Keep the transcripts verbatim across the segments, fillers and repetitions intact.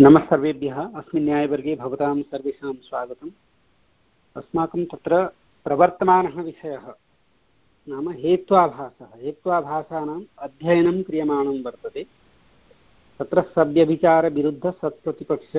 नमः सर्वेभ्यः। अस्मिन् न्यायवर्गे भवतां सर्वेषां स्वागतम्। अस्माकं तत्र प्रवर्तमानः विषयः नाम हेत्वाभासः। हेत्वाभासानाम् अध्ययनं क्रियमाणं वर्तते। तत्र सव्यभिचारविरुद्धसत्प्रतिपक्ष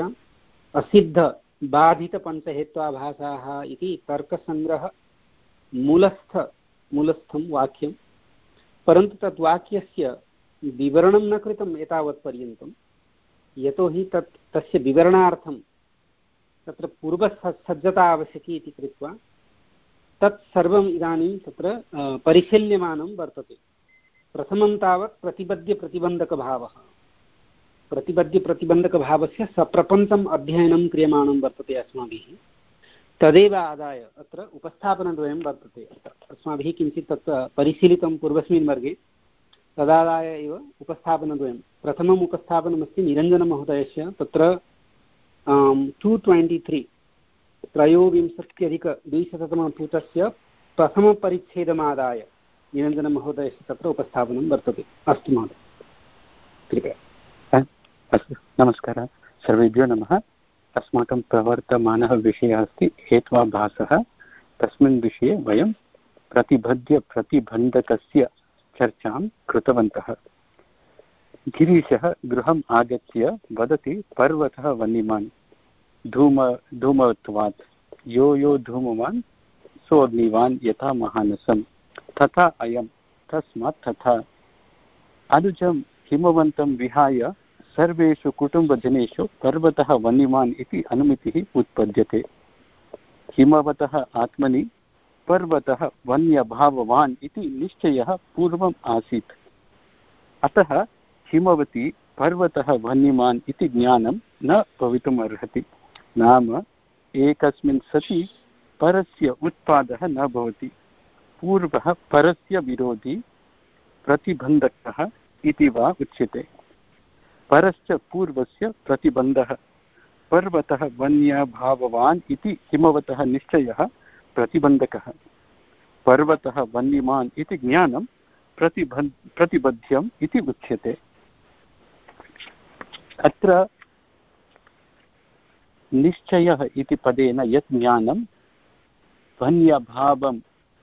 असिद्धबाधितपञ्चहेत्वाभासाः इति तर्कसङ्ग्रह मूलस्थ मूलस्थं वाक्यं, परन्तु तद्वाक्यस्य विवरणं न कृतम् एतावत्पर्यन्तं, यतोहि तत् तस्य विवरणार्थं तत्र पूर्वसज्जता आवश्यकी इति कृत्वा तत् सर्वम् इदानीं तत्र परिशील्यमानं वर्तते। प्रथमं तावत् प्रतिबद्ध्यप्रतिबन्धकभावः। प्रतिबद्ध्यप्रतिबन्धकभावस्य सप्रपञ्चम् अध्ययनं क्रियमाणं वर्तते अस्माभिः। तदेव आदाय अत्र उपस्थापनद्वयं वर्तते। अस्माभिः किञ्चित् तत्र परिशीलितं पूर्वस्मिन् वर्गे, तदादाय एव उपस्थापनद्वयं। प्रथमम् उपस्थापनमस्ति निरञ्जनमहोदयस्य तत्र टु ट्वेण्टि त्री त्रयोविंशत्यधिकद्विशततमपुटस्य प्रथमपरिच्छेदमादाय निरञ्जनमहोदयस्य तत्र उपस्थापनं वर्तते। अस्तु महोदय, कृपया। अस्तु, नमस्कारः सर्वेभ्यो नमः। अस्माकं प्रवर्तमानः विषयः अस्ति हेत्वाभासः। तस्मिन् विषये वयं प्रतिबद्ध्यप्रतिबन्धकस्य चर्चां कृतवन्तः। गिरीशः गृहम् आगत्य वदति, पर्वतः वह्निमान् धूम धूमत्वात् यो यो धूमवान् सोऽग्निवान् यथा महानसं तथा अयं तस्मात् तथा। अनुजं हिमवन्तं विहाय सर्वेषु कुटुम्बजनेषु पर्वतः वह्निमान् इति अनुमितिः उत्पद्यते। हिमवतः आत्मनि पर्वतः वन्यभाववान् इति निश्चयः पूर्वम् आसीत्। अतः हिमवती पर्वतः वह्निमान् इति ज्ञानं न भवितुम् अर्हति। नाम एकस्मिन् सति परस्य उत्पादः न भवति। पूर्वः परस्य विरोधी प्रतिबन्धकः इति वा उच्यते। परश्च पूर्वस्य प्रतिबन्धः। पर्वतः वन्यभाववान् इति हिमवतः निश्चयः प्रतिबन्धकः। पर्वतः वह्निमान् इति ज्ञानं प्रतिबन् प्रतिबध्यम् इति उच्यते। अत्र निश्चयः इति पदेन यत् ज्ञानं वन्यभावम्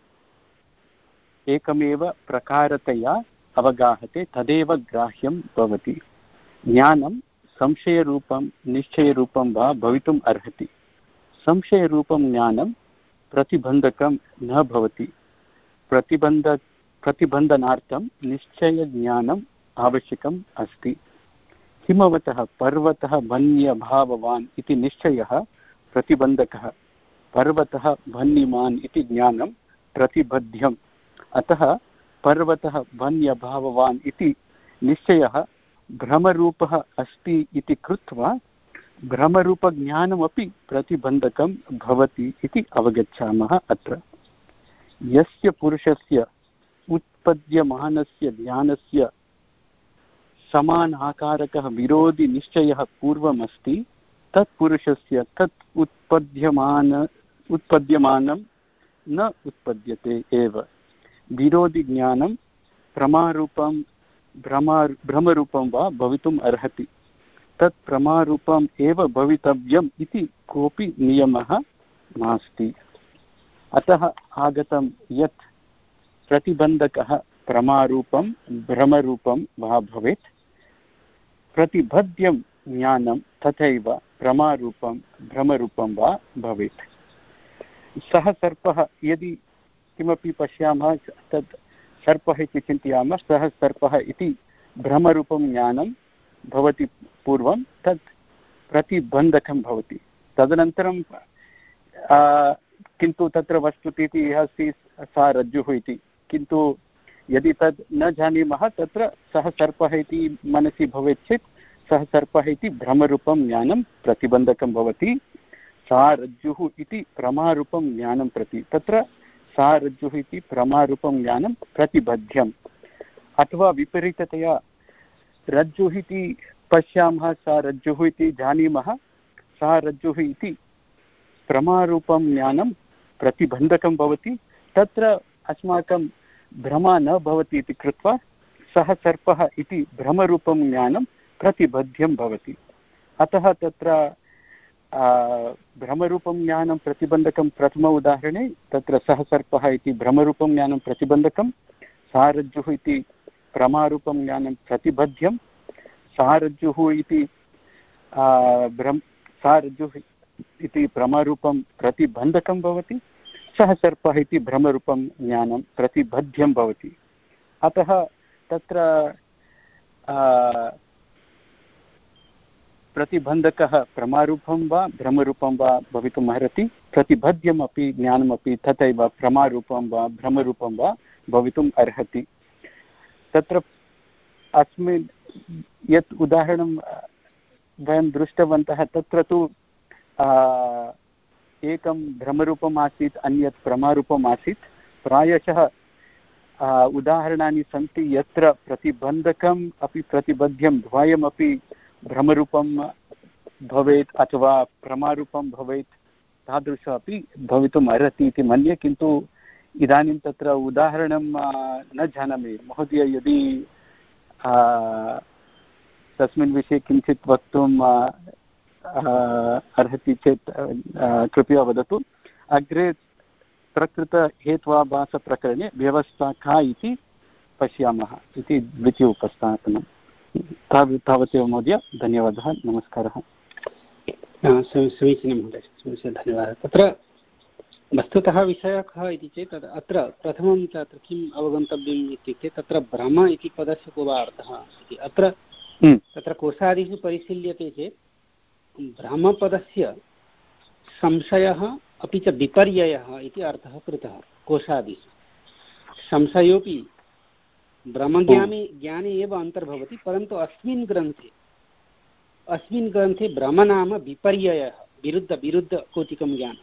एकमेव प्रकारतया अवगाहते तदेव ग्राह्यं भवति। ज्ञानं संशयरूपं निश्चयरूपं वा भवितुम् अर्हति। संशयरूपं ज्ञानं प्रतिबन्धकं न भवति। प्रतिबन्ध प्रतिबन्धनार्थं निश्चयज्ञानम् आवश्यकम् अस्ति। हिमवतः पर्वतः वन्यभाववान् इति निश्चयः प्रतिबन्धकः। पर्वतः वह्निमान् इति ज्ञानं प्रतिबध्यम्। अतः पर्वतः वन्यभाववान् इति निश्चयः भ्रमरूपः अस्ति इति कृत्वा भ्रमरूपज्ञानमपि प्रतिबन्धकं भवति इति अवगच्छामः। अत्र यस्य पुरुषस्य उत्पद्यमानस्य ज्ञानस्य समानाकारकः विरोधि निश्चयः पूर्वमस्ति, तत्पुरुषस्य तत् उत्पद्यमान उत्पद्यमानं न उत्पद्यते एव। विरोधिज्ञानं प्रमारूपं भ्रमा भ्रमरूपं वा भवितुम् अर्हति। तत् प्रमारूपम् एव भवितव्यम् इति कोऽपि नियमः नास्ति। अतः आगतं यत् प्रतिबन्धकः प्रमारूपं भ्रमरूपं वा भवेत्, प्रतिबद्ध्यं ज्ञानं तथैव प्रमारूपं भ्रमरूपं वा भवेत्। सः सर्पः यदि किमपि पश्यामः, तत् सर्पः इति चिन्तयामः, सः सर्पः इति भ्रमरूपं ज्ञानं भवति पूर्वं, तत् प्रतिबन्धकं भवति। तदनन्तरं किन्तु तत्र वस्तुस्थितिः अस्ति सा रज्जुः इति, किन्तु यदि तद् न जानीमः तत्र सः सर्पः इति मनसि भवेत् चेत् सः सर्पः इति भ्रमरूपं ज्ञानं प्रतिबन्धकं भवति। सा रज्जुः इति प्रमारूपं ज्ञानं प्रति, तत्र सा रज्जुः इति प्रमारूपं ज्ञानं प्रतिबध्यम्। अथवा विपरीततया रज्जुः इति पश्यामः, सा रज्जुः इति जानीमः, सा रज्जुः इति प्रमारूपं ज्ञानं प्रतिबन्धकं भवति। तत्र अस्माकं भ्रमा न भवति इति कृत्वा सः सर्पः इति भ्रमरूपं ज्ञानं प्रतिबध्यं भवति। अतः तत्र भ्रमरूपं ज्ञानं प्रतिबन्धकं प्रथम उदाहरणे तत्र सः सर्पः इति भ्रमरूपं ज्ञानं प्रतिबन्धकं, सा रज्जुः इति प्रमारूपं ज्ञानं प्रतिबध्यं, सा रज्जुः इति भ्रम सा रज्जुः इति प्रमारूपं प्रतिबन्धकं भवति, सः सर्पः इति भ्रमरूपं ज्ञानं प्रतिबध्यं भवति। अतः तत्र प्रतिबन्धकः प्रमारूपं वा भ्रमरूपं वा भवितुम् अर्हति, प्रतिबध्यमपि ज्ञानमपि तथैव प्रमारूपं वा भ्रमरूपं वा भवितुम् अर्हति। तत्र अस्मिन् यत् उदाहरणं वयं दृष्टवन्तः तत्र तु एकं भ्रमरूपम् आसीत्, अन्यत् प्रमारूपम् आसीत्। प्रायशः उदाहरणानि सन्ति यत्र प्रतिबन्धकम् अपि प्रतिबध्यं द्वयमपि भ्रमरूपं भवेत् अथवा प्रमारूपं भवेत्, तादृश अपि भवितुम् अर्हति इति मन्ये। किन्तु इदानीं तत्र उदाहरणं न जानामि महोदय, यदि तस्मिन् विषये किञ्चित् वक्तुम् अर्हति चेत् कृपया वदतु। अग्रे प्रकृतहेत्वाभासप्रकरणे व्यवस्था का इति पश्यामः इति द्वितीय उपस्थापनं। तावदेव महोदय, धन्यवादः, नमस्कारः। समीचीनं महोदय, समीचीनं, धन्यवादः। तत्र वस्तुतः विषयः कः इति चेत् अत्र प्रथमं तत्र किम् अवगन्तव्यम् इत्युक्ते तत्र भ्रम इति पदस्य को वा अर्थः इति। अत्र तत्र कोशादिषु परिशील्यते चेत् भ्रमपदस्य संशयः अपि च विपर्ययः इति अर्थः कृतः कोशादिषु। संशयोऽपि भ्रमज्ञाने ज्ञाने एव अन्तर्भवति, परन्तु अस्मिन् ग्रन्थे अस्मिन् ग्रन्थे भ्रम नाम विपर्ययः, विरुद्ध विरुद्धकोटिकं ज्ञानं,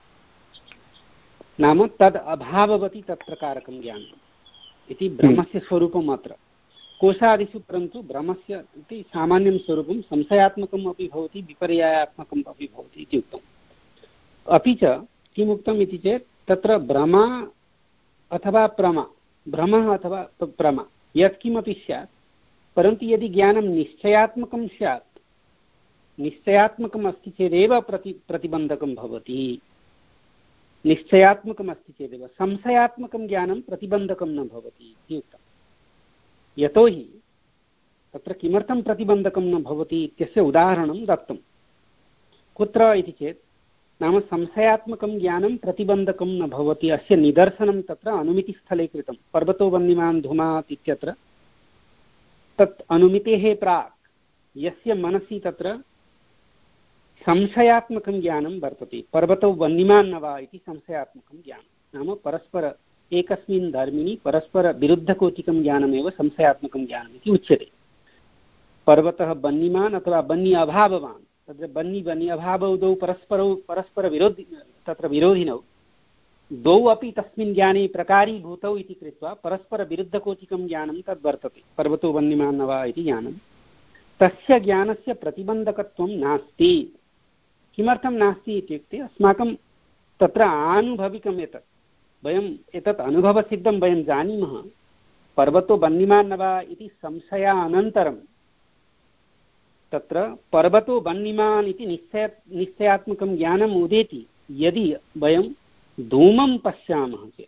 नाम तद् अभाववति तत्प्रकारकं ज्ञानम् इति भ्रमस्य स्वरूपम् अत्र कोशादिषु। परन्तु भ्रमस्य इति सामान्यं स्वरूपं संशयात्मकम् अपि भवति, विपर्ययात्मकम् अपि भवति इति उक्तम्। अपि च किमुक्तम् इति चेत् तत्र भ्रमा अथवा प्रमा, भ्रमः अथवा प्रमा यत्किमपि स्यात्, परन्तु यदि ज्ञानं निश्चयात्मकं स्यात्, निश्चयात्मकम् अस्ति चेदेव प्रति प्रतिबन्धकं भवति। निश्चयात्मकम् अस्ति चेदेव, संशयात्मकं ज्ञानं प्रतिबन्धकं न भवति इति उक्तम्। यतोहि तत्र किमर्थं प्रतिबन्धकं न भवति इत्यस्य उदाहरणं दत्तं। कुत्र इति चेत् नाम संशयात्मकं ज्ञानं प्रतिबन्धकं न भवति, अस्य निदर्शनं तत्र अनुमितिस्थले कृतं। पर्वतो वह्निमान् धूमात् इत्यत्र तत् अनुमितेः प्राक् यस्य मनसि तत्र संशयात्मकं ज्ञानं वर्तते, पर्वतो वह्निमान् न वा इति संशयात्मकं ज्ञानं, नाम परस्पर एकस्मिन् धर्मिणि परस्परविरुद्धकोटिकं ज्ञानमेव संशयात्मकं ज्ञानम् इति उच्यते। पर्वतः वह्निमान् अथवा वह्नि अभाववान्, तत्र वह्नि वह्नि अभावौ द्वौ परस्परौ परस्परविरोधि तत्र विरोधिनौ द्वौ अपि तस्मिन् ज्ञाने प्रकारीभूतौ इति कृत्वा परस्परविरुद्धकोटिकं ज्ञानं तद्वर्तते, पर्वतो वह्निमान् न वा इति ज्ञानं। तस्य ज्ञानस्य प्रतिबन्धकत्वं नास्ति। किमर्थं नास्ति इत्युक्ते अस्माकं तत्र आनुभविकम् एतत्, वयम् एतत् अनुभवसिद्धं वयं जानीमः। पर्वतो वह्निमान् न वा इति संशयानन्तरं तत्र पर्वतो वह्निमान् इति निश्चय निश्चयात्मकं ज्ञानम् उदेति यदि वयं धूमं पश्यामः चेत्,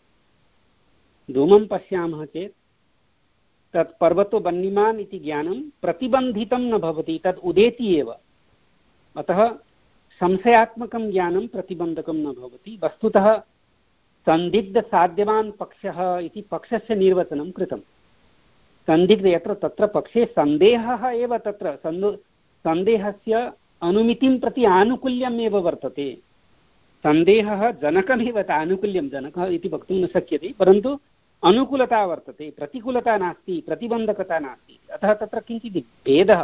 धूमं पश्यामः चेत् तत् पर्वतो वह्निमान् इति ज्ञानं प्रतिबन्धितं न भवति, तद् उदेति एव। अतः संशयात्मकं ज्ञानं प्रतिबन्धकं न भवति। वस्तुतः संदिग्धसाध्यवान् पक्षः इति पक्षस्य निर्वचनं कृतं। संदिग्ध यत्र तत्र पक्षे सन्देहः एव, तत्र सन्देहस्य अनुमितिं प्रति आनुकूल्यम् एव वर्तते। सन्देहः जनकमेव, आनुकूल्यं जनकः इति वक्तुं न शक्यते, परन्तु अनुकूलता वर्तते, प्रतिकूलता नास्ति, प्रतिबन्धकता नास्ति। अतः तत्र किञ्चित् भेदः।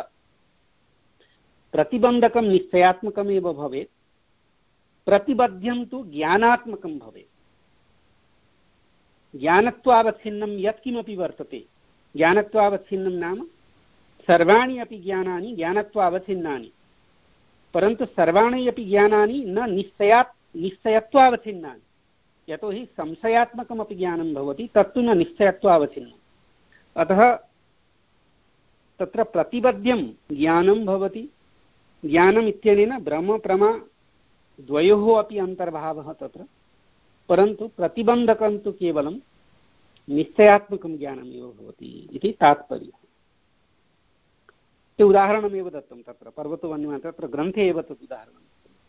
प्रतिबन्धकं निश्चयात्मकमेव भवेत्, प्रतिबध्यं तु ज्ञानात्मकं भवेत्। ज्ञानत्वावच्छिन्नं यत्किमपि वर्तते, ज्ञानत्वावच्छिन्नं नाम सर्वाणि अपि ज्ञानानि ज्ञानत्वावच्छिन्नानि, परन्तु सर्वाणि अपि ज्ञानानि न निश्चयात् निश्चयत्वावच्छिन्नानि। यतोहि संशयात्मकमपि ज्ञानं भवति, तत्तु न निश्चयत्वावच्छिन्नम्। अतः तत्र प्रतिबद्ध्यं ज्ञानं भवति, ज्ञानम् इत्यनेन ब्रह्मप्रमा द्वयोः अपि अन्तर्भावः तत्र, परन्तु प्रतिबन्धकं तु केवलं निश्चयात्मकं ज्ञानमेव भवति इति तात्पर्यः। ते उदाहरणमेव दत्तं तत्र पर्वतवन्यः, तत्र ग्रन्थे एव तत् उदाहरणं।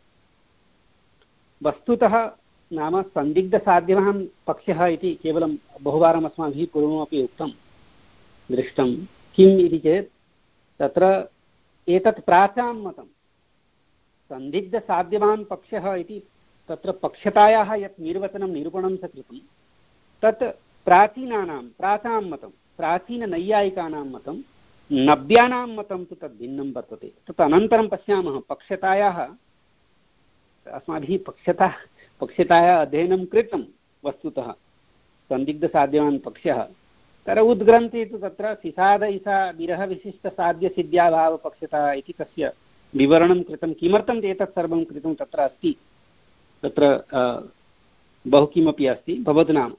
वस्तुतः नाम सन्दिग्धसाध्यवान् पक्षः इति केवलं बहुवारम् अस्माभिः पूर्वमपि उक्तं दृष्टं। किम् इति चेत् तत्र एतत् प्राचां मतं सन्दिग्धसाध्यवान् पक्षः इति तत्र पक्षतायाः यत् निर्वचनं निरूपणं च कृतं तत् प्राचीनानां प्राचां मतं प्राचीननैयायिकानां मतं नव्यानां मतं तु तद् भिन्नं वर्तते। तत् अनन्तरं पश्यामः पक्षतायाः अस्माभिः पक्षता पक्षतायाः अध्ययनं कृतं वस्तुतः सन्दिग्धसाध्यवान् पक्षः। तर उद्ग्रन्थे तु तत्र सिसाद इसा विरहविशिष्टसाध्यसिद्ध्याभावपक्षता इति तस्य विवरणं कृतं। किमर्थम् एतत् सर्वं कृतं तत्र अस्ति, तत्र बहु किमपि अस्ति, भवतु नाम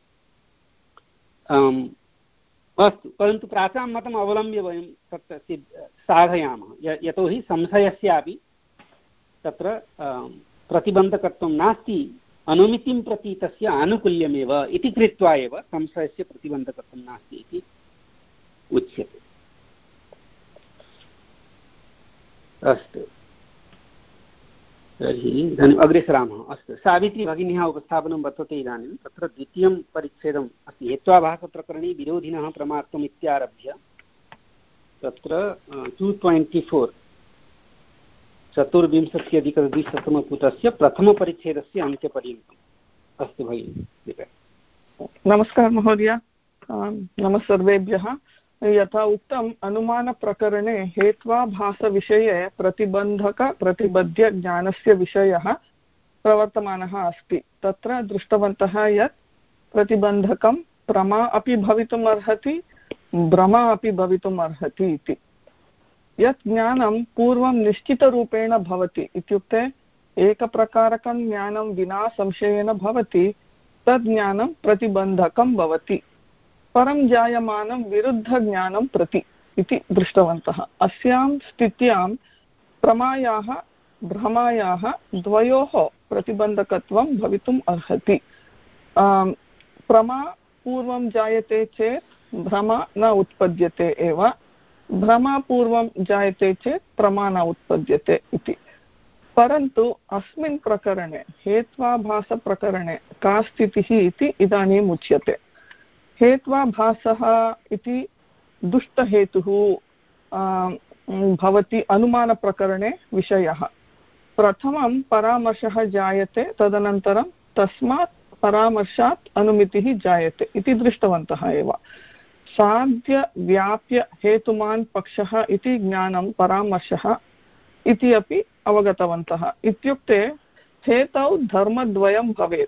अस्तु। परन्तु प्राचां मतम् अवलम्ब्य वयं तत्र सिद्ध साधयामः, यतोहि संशयस्यापि तत्र प्रतिबन्धकत्वं नास्ति, अनुमितिं प्रति तस्य आनुकूल्यमेव इति कृत्वा एव संशयस्य प्रतिबन्धकत्वं नास्ति इति उच्यते। अस्तु, तर्हि इदानीम् अग्रे सरामः। अस्तु, सावित्री भगिन्याः उपस्थापनं वर्तते इदानीं। तत्र द्वितीयं परिच्छेदम् अस्ति, हेत्वाभासप्रकरणे विरोधिनः प्रमात्वम् इत्यारभ्य तत्र टु ट्वेण्टि फोर् चतुर्विंशत्यधिकद्विशततमपुटस्य प्रथमपरिच्छेदस्य अन्त्यपर्यन्तम्। अस्तु भगिनि। नमस्कारः महोदय, नमः सर्वेभ्यः। यथा उक्तम्, अनुमानप्रकरणे हेत्वाभासविषये प्रतिबन्धक प्रतिबद्ध ज्ञानस्य विषयः प्रवर्तमानः अस्ति। तत्र दृष्टवन्तः यत् प्रतिबन्धकं प्रमा अपि भवितुम् अर्हति, भ्रमा अपि भवितुम् अर्हति इति। यत् ज्ञानं पूर्वं निश्चितरूपेण भवति, इत्युक्ते एकप्रकारकं ज्ञानं विना संशयेन भवति, तद् ज्ञानं प्रतिबन्धकं भवति परं जायमानं विरुद्धज्ञानं प्रति इति दृष्टवन्तः। अस्यां स्थित्यां प्रमायाः भ्रमायाः द्वयोः प्रतिबन्धकत्वं भवितुम् अर्हति। प्रमा पूर्वं जायते चेत् भ्रमा न उत्पद्यते एव, भ्रमा पूर्वं जायते चेत् प्रमा न उत्पद्यते इति। परन्तु अस्मिन् प्रकरणे हेत्वाभासप्रकरणे का स्थितिः इति इदानीम् उच्यते। हेत्वाभासः इति दुष्टहेतुः भवति अनुमानप्रकरणे विषयः। प्रथमं परामर्शः जायते, तदनन्तरं तस्मात् परामर्शात् अनुमितिः जायते इति दृष्टवन्तः एव। साध्य व्याप्य हेतुमान् पक्षः इति ज्ञानं परामर्शः इति अपि अवगतवन्तः। इत्युक्ते हेतौ धर्मद्वयं भवेत्,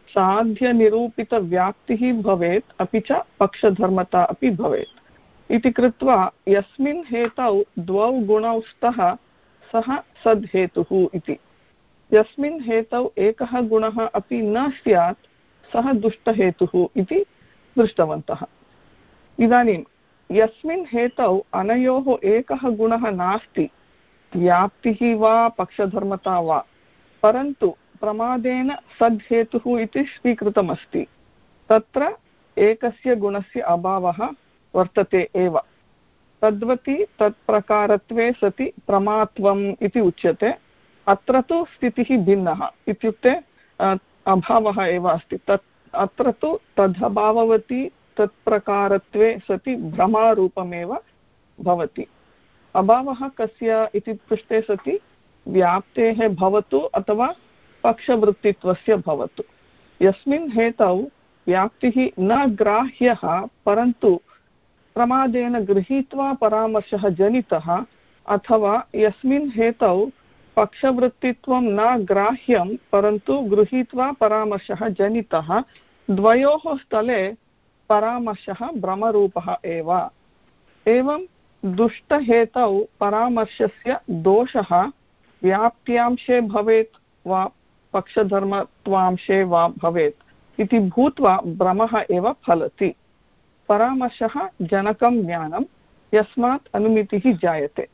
साध्यनिरूपितव्याप्तिः भवेत्, अपि च पक्षधर्मता अपि भवेत् इति कृत्वा यस्मिन् हेतौ द्वौ गुणौ स्तः सः सद्हेतुः इति। यस्मिन् हेतौ एकः गुणः अपि न स्यात् सः दुष्टहेतुः इति दृष्टवन्तः। इदानीं यस्मिन् हेतौ अनयोः एकः गुणः नास्ति, व्याप्तिः वा पक्षधर्मता वा, परन्तु प्रमादेन सद्हेतुः इति स्वीकृतमस्ति, तत्र एकस्य गुणस्य अभावः वर्तते एव। तद्वति तत्प्रकारत्वे सति प्रमात्वम् इति उच्यते। अत्र तु स्थितिः भिन्नः, इत्युक्ते अभावः एव अस्ति। तत् अत्र तु तदभाववती तत्प्रकारत्वे सति भ्रमारूपमेव भवति। अभावः कस्य इति पृष्टे सति व्याप्तेः भवतु अथवा पक्षवृत्तित्वस्य भवतु। यस्मिन् हेतौ व्याप्तिः न ग्राह्यः परन्तु प्रमादेन गृहीत्वा परामर्शः जनितः, अथवा यस्मिन् हेतौ पक्षवृत्तित्वं न ग्राह्यं परन्तु गृहीत्वा परामर्शः जनितः, द्वयोः स्थले परामर्शः भ्रमरूपः एव। एवं दुष्टहेतौ परामर्शस्य दोषः व्याप्त्यांशे भवेत् वा पक्षधर्मत्वांशे वा भवेत् इति भूत्वा भ्रमः एव फलति। परामर्शः जनकं ज्ञानं, यस्मात् अनुमितिः जायते।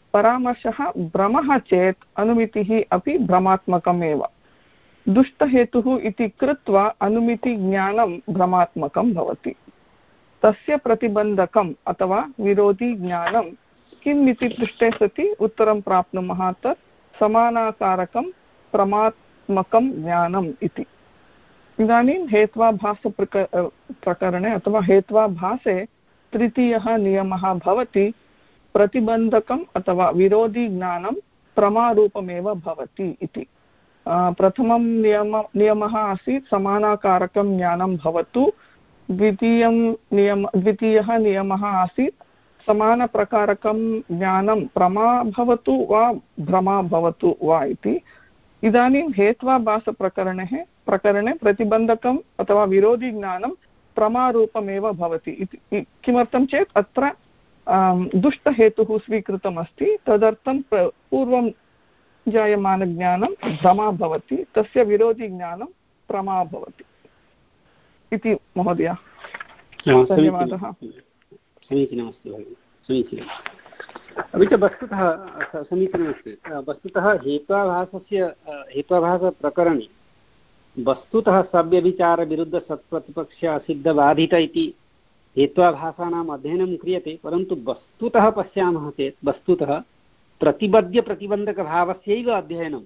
परामर्शः भ्रमः चेत् अनुमितिः अपि भ्रमात्मकमेव। दुष्टहेतुः इति कृत्वा अनुमितिज्ञानं भ्रमात्मकं भवति। तस्य प्रतिबन्धकम् अथवा विरोधी ज्ञानं किम् इति पृष्टे सति उत्तरं प्राप्नुमः। तत् समानाकारकं प्रमात्मकं ज्ञानम् इति। इदानीं हेत्वाभासप्रक प्रकरणे अथवा हेत्वाभासे तृतीयः नियमः भवति प्रतिबन्धकम् अथवा विरोधी ज्ञानं प्रमारूपमेव भवति इति। प्रथमं नियम नियमः आसीत् समानाकारकं ज्ञानं भवतु। द्वितीयं नियम द्वितीयः नियमः आसीत् समानप्रकारकं ज्ञानं प्रमा भवतु वा भ्रमा भवतु वा इति। इदानीं हेत्वाभासप्रकरणे प्रकरणे प्रतिबन्धकम् अथवा विरोधी ज्ञानं प्रमारूपमेव भवति इति। किमर्थं चेत् अत्र दुष्टहेतुः स्वीकृतमस्ति, तदर्थं पूर्वं जायमानज्ञानं भ्रमा भवति, तस्य विरोधी ज्ञानं प्रमा भवति इति महोदय। धन्यवादः। समीचीनमस्ति भगिनि, समीचीनम्। अपि च वस्तुतः समीचीनमस्ति। वस्तुतः हेत्वाभासस्य हेत्वाभासप्रकरणे वस्तुतः सव्यभिचारविरुद्धसत्प्रतिपक्ष असिद्धबाधित इति हेत्वाभासानाम् अध्ययनं क्रियते, परन्तु वस्तुतः पश्यामः चेत् वस्तुतः प्रतिबद्ध्यप्रतिबन्धकभावस्यैव अध्ययनं।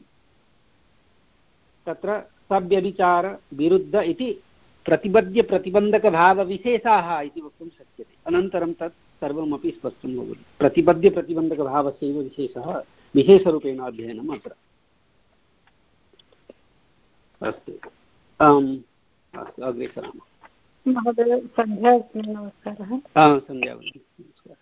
तत्र सव्यभिचारविरुद्ध इति प्रतिबद्ध्यप्रतिबन्धकभावविशेषाः इति वक्तुं शक्यते। अनन्तरं तत् सर्वमपि स्पष्टं भवति। प्रतिबद्ध्यप्रतिबन्धकभावस्यैव विशेषः विशेषरूपेण अध्ययनम् अत्र। अस्तु, अस्तु, अग्रे सरामः। महोदय सन्ध्या अस्मि, नमस्कारः। सन्ध्या नमस्कारः।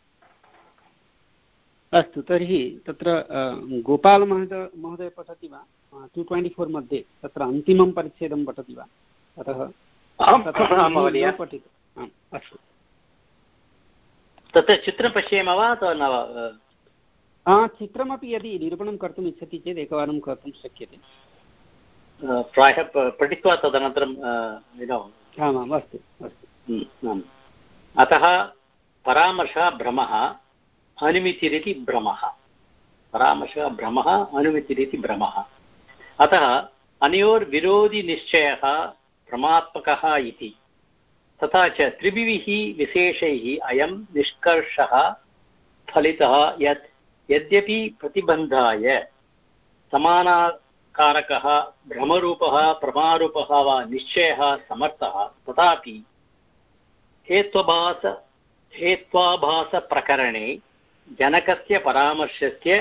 अस्तु, तर्हि तत्र गोपालमहोदय महोदय पठति वा? टु ट्वेण्टि फोर् मध्ये तत्र अन्तिमं परिच्छेदं पठति वा? अतः पठितु। अस्तु, तत्र चित्रं पश्येम वा अथवा न वा? चित्रमपि यदि निरूपणं कर्तुम् इच्छति चेत् एकवारं कर्तुं शक्यते। प्रायः पठित्वा तदनन्तरं विनोमः। आमाम्, अस्तु अस्तु। अतः परामर्शः भ्रमः, अनुमितिरिति भ्रमः। परामर्शः भ्रमः, अनुमितिरिति भ्रमः। अतः अनयोर्विरोधिनिश्चयः भ्रमात्मकः इति। तथा च त्रिभिः विशेषैः अयं निष्कर्षः फलितः यत् यद्यपि प्रतिबन्धाय समानाकारकः भ्रमरूपः प्रमारूपः वा निश्चयः समर्थः, तथापि हेत्वाभास हेत्वाभासप्रकरणे जनकस्य परामर्शस्य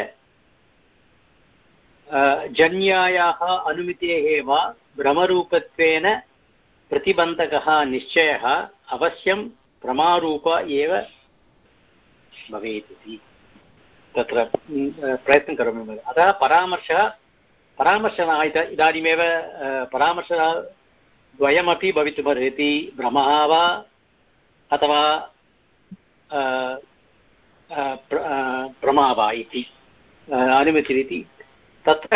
जन्यायाः अनुमितेः वा भ्रमरूपत्वेन प्रतिबन्धकः निश्चयः अवश्यं प्रमारूप एव भवेत् इति तत्र प्रयत्नं करोमि। अतः परामर्शः परामर्शः इदानीमेव परामर्शः द्वयमपि भवितुमर्हति, भ्रमः वा अथवा प्रमा वा इति अनुमितिरिति। तत्र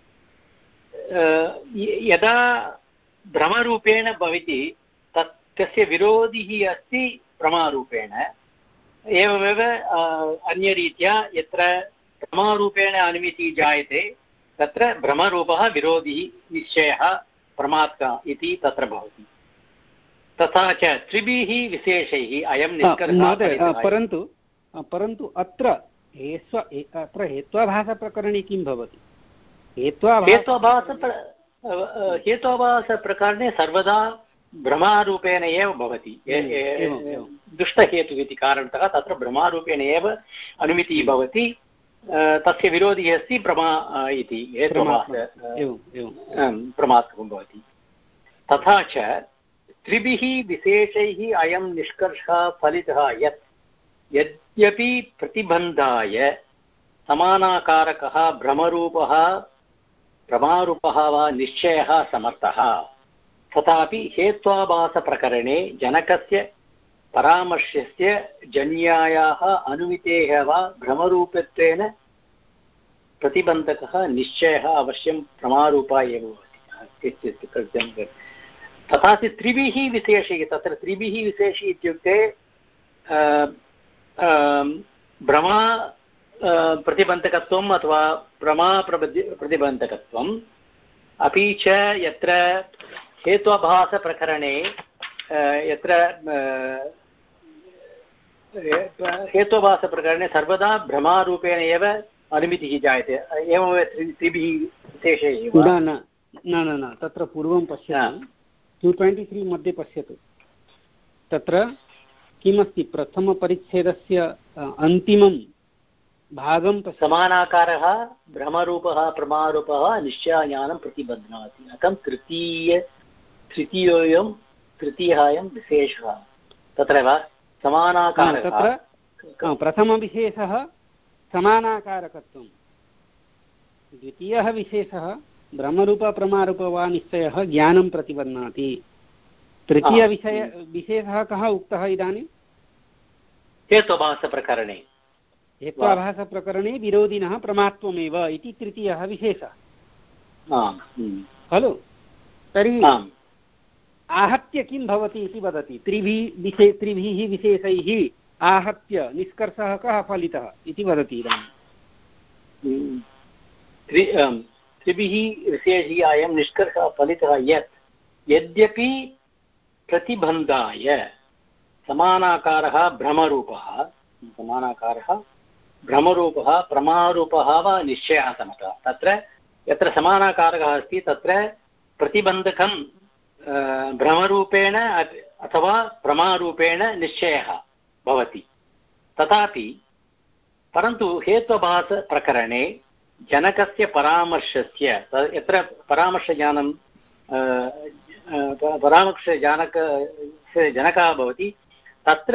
यदा भ्रमरूपेण भवति तत् तस्य विरोधिः अस्ति प्रमारूपेण। एवमेव अन्यरीत्या यत्र प्रमारूपेण अनुमितिः जायते तत्र भ्रमरूपः विरोधिः निश्चयः प्रमात्मक इति तत्र भवति। तथा च त्रिभिः विशेषैः अयं निष्कर्षः। परन्तु परन्तु अत्र हेत्व अत्र हेत्वाभासप्रकरणे किं भवति? हेत्वाभास हेत्वाभासप्रकरणे सर्वदा भ्रमारूपेण एव भवति। दुष्टहेतुः इति कारणतः तत्र भ्रमारूपेण एव अनुमितिः भवति। तस्य विरोधिः अस्ति प्रमा इति हेत्वाभास प्रमात्मकं भवति। तथा च त्रिभिः विशेषैः अयं निष्कर्षः फलितः यत् यद्यपि प्रतिबन्धाय समानाकारकः भ्रमरूपः प्रमारूपः वा निश्चयः समर्थः, तथापि हेत्वाभासप्रकरणे जनकस्य परामर्शस्य जन्यायाः अनुमितेः वा भ्रमरूपत्वेन प्रतिबन्धकः निश्चयः अवश्यं प्रमारूपा एव भवति। तथा च त्रिभिः विशेषैः, तत्र त्रिभिः विशेषैः इत्युक्ते भ्रमा प्रतिबन्धकत्वम् अथवा प्रमाप्रबद्धि प्रतिबन्धकत्वम् अपि च यत्र हेत्वाभासप्रकरणे यत्र हेत्वाभासप्रकरणे सर्वदा भ्रमारूपेण एव अनुमितिः जायते एवमेव त्रिभिः विशेषैः न न न न तत्र पूर्वं पश्यतु टु ट्वेण्टि त्री मध्ये पश्यतु तत्र किमस्ति प्रथमपरिच्छेदस्य अन्तिमं भागं समानाकारः भ्रमरूपः प्रमारूपः निश्चयज्ञानं प्रतिबध्नाति अतः तृतीय तृतीयोऽयं तृतीयः विशेषः तत्रैव समानाकारः तत्र प्रथमविशेषः समानाकारकत्वं द्वितीयः विशेषः ब्रह्मरूपप्रमारूप वा निश्चयः ज्ञानं प्रतिबध्नाति तृतीयविषय विशेषः कः उक्तः इदानीं हेत्वाभासप्रकरणे हेत्वाभासप्रकरणे विरोधिनः प्रमात्वमेव इति तृतीयः विशेषः खलु तर्हि आहत्य किं भवति इति वदति त्रिभिः विशे त्रिभिः विशेषैः आहत्य निष्कर्षः कः फलितः इति वदति इदानीं त्रिभिः विशेषैः अयं निष्कर्षः फलितः यत् यद्यपि प्रतिबन्धाय समानाकारः भ्रमरूपः समानाकारः भ्रमरूपः प्रमारूपः वा निश्चयः समतः तत्र यत्र समानाकारः अस्ति तत्र प्रतिबन्धकं भ्रमरूपेण अथवा प्रमारूपेण निश्चयः भवति तथापि परन्तु हेत्वाभासप्रकरणे जनकस्य परामर्शस्य यत्र परामर्शज्ञानं परामर्शजनकस्य जनकः भवति तत्र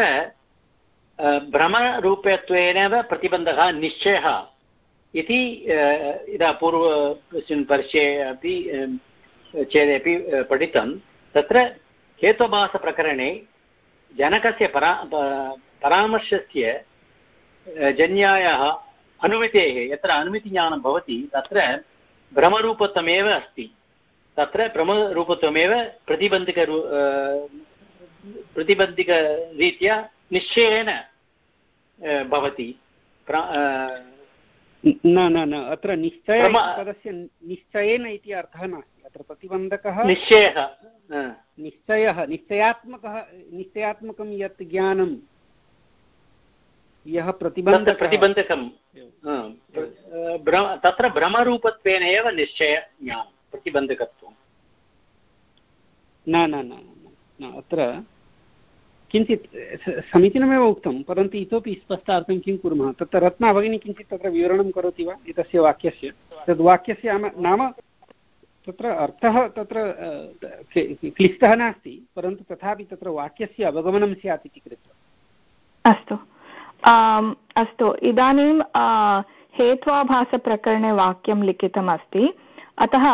भ्रमरूपत्वेनैव प्रतिबन्धः निश्चयः इति इदा पूर्वस्मिन् परिचये अपि चेदपि पठितं तत्र हेत्वाभासप्रकरणे जनकस्य परा परामर्शस्य जन्यायाः अनुमितेः यत्र अनुमितिज्ञानं भवति तत्र भ्रमरूपत्वमेव अस्ति तत्र भ्रमरूपत्वमेव प्रतिबन्धक प्रतिबन्धिकरीत्या निश्चयेन भवति न न न अत्र निश्चय पदस्य निश्चयेन इति अर्थः नास्ति अत्र प्रतिबन्धकः निश्चयः निश्चयः निश्चयात्मकः निश्चयात्मकं यत् ज्ञानं यः प्रतिबन्धकः प्रतिबन्धकं तत्र भ्रमरूपत्वेन एव निश्चयज्ञानं प्रतिबन्धकत्वं न न न अत्र किञ्चित् समीचीनमेव उक्तं परन्तु इतोपि स्पष्टार्थं किं कुर्मः तत्र रत्ना भगिनी किञ्चित् तत्र विवरणं करोति वा एतस्य वाक्यस्य तद् वाक्यस्य नाम तत्र अर्थः तत्र क्लिष्टः नास्ति परन्तु तथापि तत्र वाक्यस्य अवगमनं स्यात् इति कृत्वा अस्तु अस्तु इदानीं हेत्वाभासप्रकरणे वाक्यं लिखितमस्ति अतः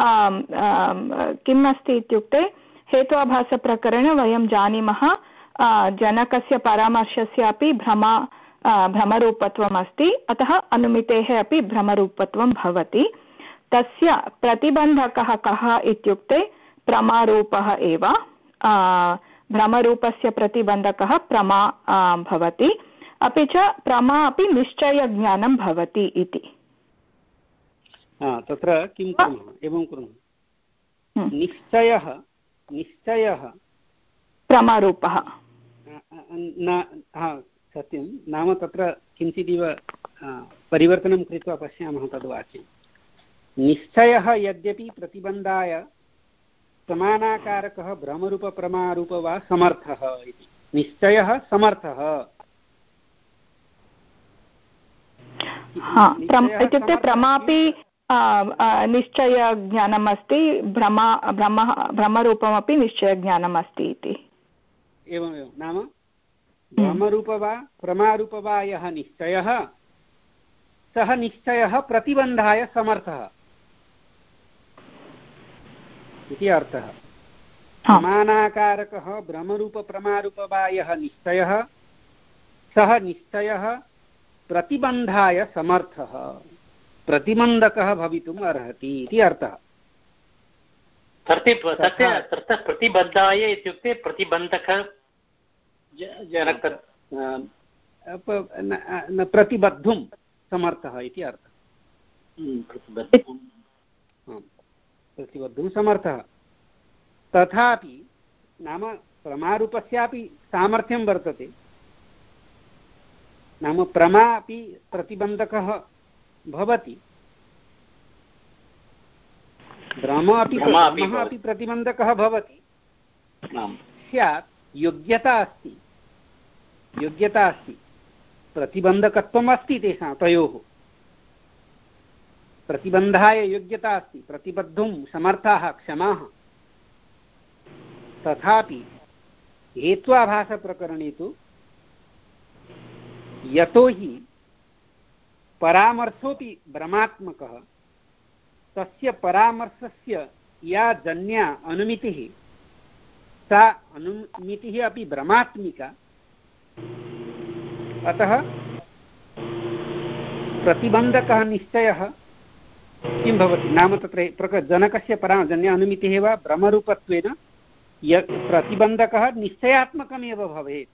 किम् अस्ति इत्युक्ते हेत्वाभासप्रकरणे वयं जानीमः जनकस्य परामर्शस्य अपि भ्रमा भ्रमरूपत्वम् अस्ति अतः अनुमितेः अपि भ्रमरूपत्वं भवति तस्य प्रतिबन्धकः कः इत्युक्ते प्रमारूपः एव भ्रमरूपस्य प्रतिबन्धकः प्रमा भवति अपि च प्रमा अपि निश्चयज्ञानं भवति इति तत्र किं कुर्मः एवं कुर्मः निश्चयः निश्चयः प्रमारूपः न सत्यं नाम तत्र किञ्चिदिव परिवर्तनं कृत्वा पश्यामः तद्वाक्यं निश्चयः यद्यपि प्रतिबन्धाय समानाकारकः भ्रमरूपप्रमारूप वा समर्थः इति निश्चयः समर्थः इत्युक्ते प्रमापि निश्चयज्ञानम् अस्ति भ्रमा भ्रम भ्रमरूपमपि निश्चयज्ञानम् अस्ति इति एवमेव नाम भ्रमरूप वा प्रमारूप वा यः निश्चयः सः निश्चयः प्रतिबन्धाय समर्थः इति अर्थः समानाकारकः भ्रमरूपप्रमारूप वा यः निश्चयः सः निश्चयः प्रतिबन्धाय समर्थः प्रतिबन्धकः भवितुम् अर्हति इति अर्थः प्रतिबद्धाय इत्युक्ते प्रतिबन्धक प्रतिबद्धुं समर्थः इति अर्थः। प्रतिबद्धं प्रतिबद्धुं समर्थः। तथापि नाम प्रमारूपस्यापि सामर्थ्यं वर्तते, नाम प्रमा अपि प्रतिबन्धकः भवति, भ्रम अपि भ्रमः अपि प्रतिबन्धकः भवति स्यात्, योग्यता अस्ति, योग्यता अस्ति, प्रतिबन्धकत्वम् अस्ति तेषां तयोः, प्रतिबन्धाय योग्यता अस्ति, प्रतिबद्धुं समर्थाः क्षमाः। तथापि हेत्वाभासप्रकरणे तु यतोहि परामर्शोऽपि भ्रमात्मकः, तस्य परामर्शस्य या जन्या अनुमितिः सा अनुमितिः अपि भ्रमात्मिका, अतः प्रतिबन्धकः निश्चयः किं भवति नाम तत्र प्रक जनकस्य परा जन्य अनुमितिः वा भ्रमरूपत्वेन य प्रतिबन्धकः निश्चयात्मकमेव भवेत्।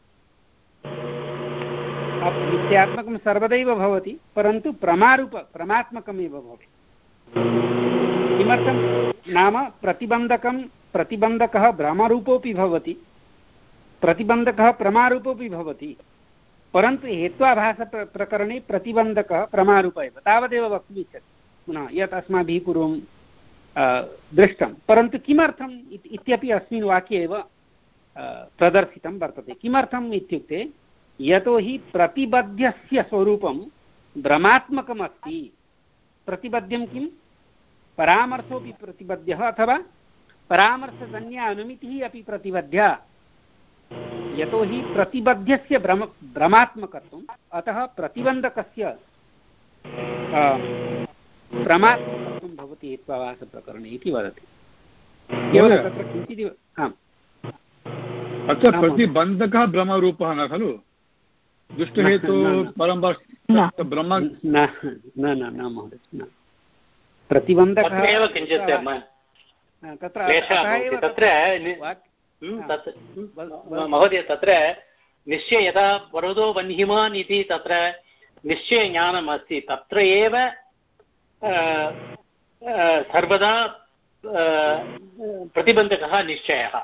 निश्चयात्मकं सर्वदैव भवति, परन्तु प्रमारूप प्रमात्मकमेव भवेत्। किमर्थं नाम प्रतिबन्धकं प्रतिबन्धकः भ्रमरूपोऽपि भवति, प्रतिबन्धकः प्रमारूपोऽपि भवति, परन्तु हेत्वाभासप्रकरणे प्रतिबन्धकः प्रमारूप एव, तावदेव वक्तुमिच्छति पुनः यत् अस्माभिः पूर्वं दृष्टं। परन्तु किमर्थम् इत्यपि अस्मिन् वाक्ये एव प्रदर्शितं वर्तते। किमर्थम् इत्युक्ते यतोहि प्रतिबद्धस्य स्वरूपं भ्रमात्मकमस्ति। प्रतिबद्धं किं परामर्शोऽपि प्रतिबद्धः अथवा परामर्शजन्या अनुमितिः अपि प्रतिबद्धा, यतोहि प्रतिबद्धस्य भ्रम भ्रमात्मकत्वम्, अतः प्रतिबन्धकस्य प्रमात्मकत्वं भवति हेत्वाभासप्रकरणे इति वदति। केवलं तत्र किञ्चिदिव आम् अत्र प्रतिबन्धकः भ्रमरूपः न खलु, दुष्टहेतु परम्परा ब्रह्म न न न महोदय, न प्रतिबन्धकः एव किञ्चित् तत्र तत्र महोदय तत्र निश्चय यदा वरदो वह्निमान् इति तत्र निश्चयज्ञानम् अस्ति, तत्र एव सर्वदा प्रतिबन्धकः निश्चयः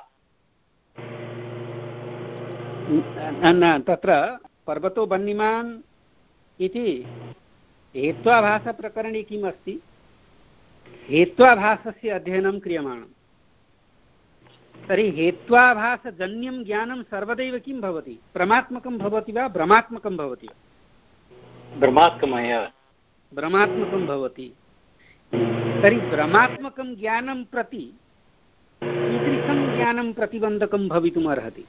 न। तत्र पर्वतो वह्निमान् इति हेत्वाभासप्रकरणे किम् अस्ति, हेत्वाभासस्य अध्ययनं क्रियमाणं। तर्हि हेत्वाभासजन्यं ज्ञानं सर्वदैव किं भवति, प्रमात्मकं भवति वा भ्रमात्मकं भवति वा? भ्रमात्मकमेव भ्रमात्मकं भवति। तर्हि भ्रमात्मकं ज्ञानं प्रति कीदृशं ज्ञानं प्रतिबन्धकं भवितुम् अर्हति?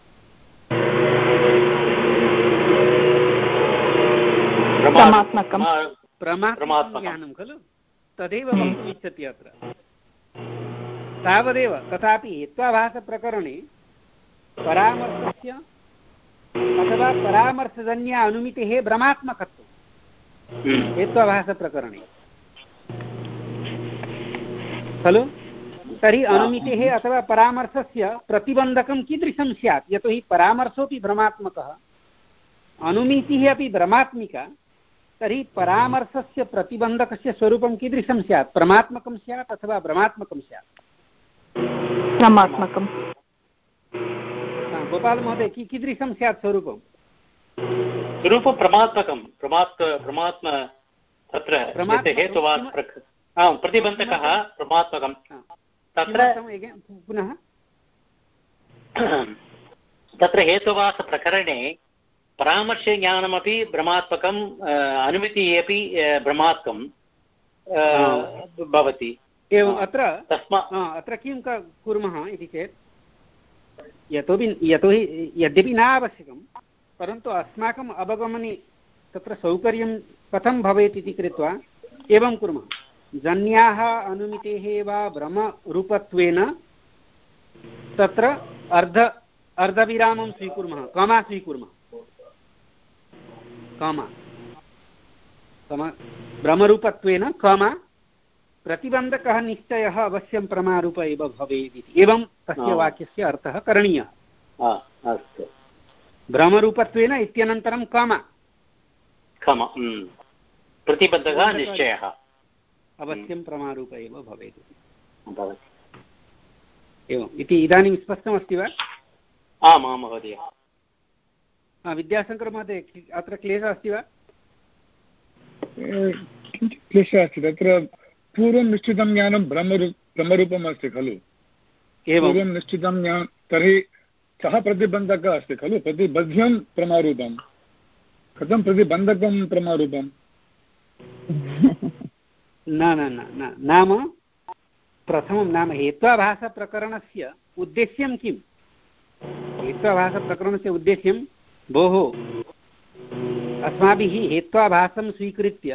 प्रमात्मकं प्रमात्मकं ज्ञानं खलु, तदेव वक्तुमिच्छति अत्र। तावदेव। तथापि हेत्वाभासप्रकरणे परामर्शस्य अथवा परामर्शजन्या अनुमितेः भ्रमात्मकत्वं हेत्वाभासप्रकरणे खलु। तर्हि अनुमितेः अथवा परामर्शस्य प्रतिबन्धकं कीदृशं स्यात्, यतोहि परामर्शोऽपि भ्रमात्मकः, अनुमितिः अपि भ्रमात्मिका, तर्हि परामर्शस्य प्रतिबन्धकस्य स्वरूपं कीदृशं स्यात्, प्रमात्मकं स्यात् अथवा भ्रमात्मकं स्यात्? प्रमात्मकं। गोपालमहोदय कीदृशं स्यात् स्वरूपं? स्वरूपं प्रमात्मकं प्रमात्म प्रमात्म तत्र हेतुवात् प्रतिबन्धकः प्रमात्मकं। तत्र पुनः तत्र हेतुवासप्रकरणे परामर्शज्ञानमपि भ्रमात्मकम्, अनुमितिः अपि भ्रमात्मकं भवति। एवम् अत्र अत्र किं कुर्मः इति चेत्, यतोहि यतोहि यद्यपि न आवश्यकं, परन्तु अस्माकम् अवगमने तत्र सौकर्यं कथं भवेत् इति कृत्वा एवं कुर्मः। जन्याः अनुमितेः वा भ्रमरूपत्वेन तत्र अर्ध अर्धविरामं स्वीकुर्मः, कमा स्वीकुर्मः, कमा कमा भ्रमरूपत्वेन कमा प्रतिबन्धकः निश्चयः अवश्यं प्रमारूप एव भवेत् इति। एवं तस्य वाक्यस्य अर्थः करणीयः। अस्तु। भ्रमरूपत्वेन इत्यनन्तरं कमा कमा प्रतिबद्धः निश्चयः अवश्यं प्रमारूप एव भवेत् भवति। एवम् इति इदानीं स्पष्टमस्ति वा? आम् आं महोदय। विद्याशङ्करमहोदय अत्र क्लेशः अस्ति वा? किञ्चित् क्लेशः अस्ति। तत्र पूर्वं निश्चितं ज्ञानं ब्रह्मरू ब्रह्मरूपम् अस्ति खलु। पूर्वं निश्चितं ज्ञानं तर्हि सः प्रतिबन्धकः अस्ति खलु। प्रतिबध्यं प्रमारूपं कथं प्रतिबन्धकं प्रमारूपम्? न न न नाम प्रथमं नाम हेत्वाभासप्रकरणस्य उद्देश्यं किम्? हेत्वाभासप्रकरणस्य उद्देश्यं भोः अस्माभिः हेत्वाभासं स्वीकृत्य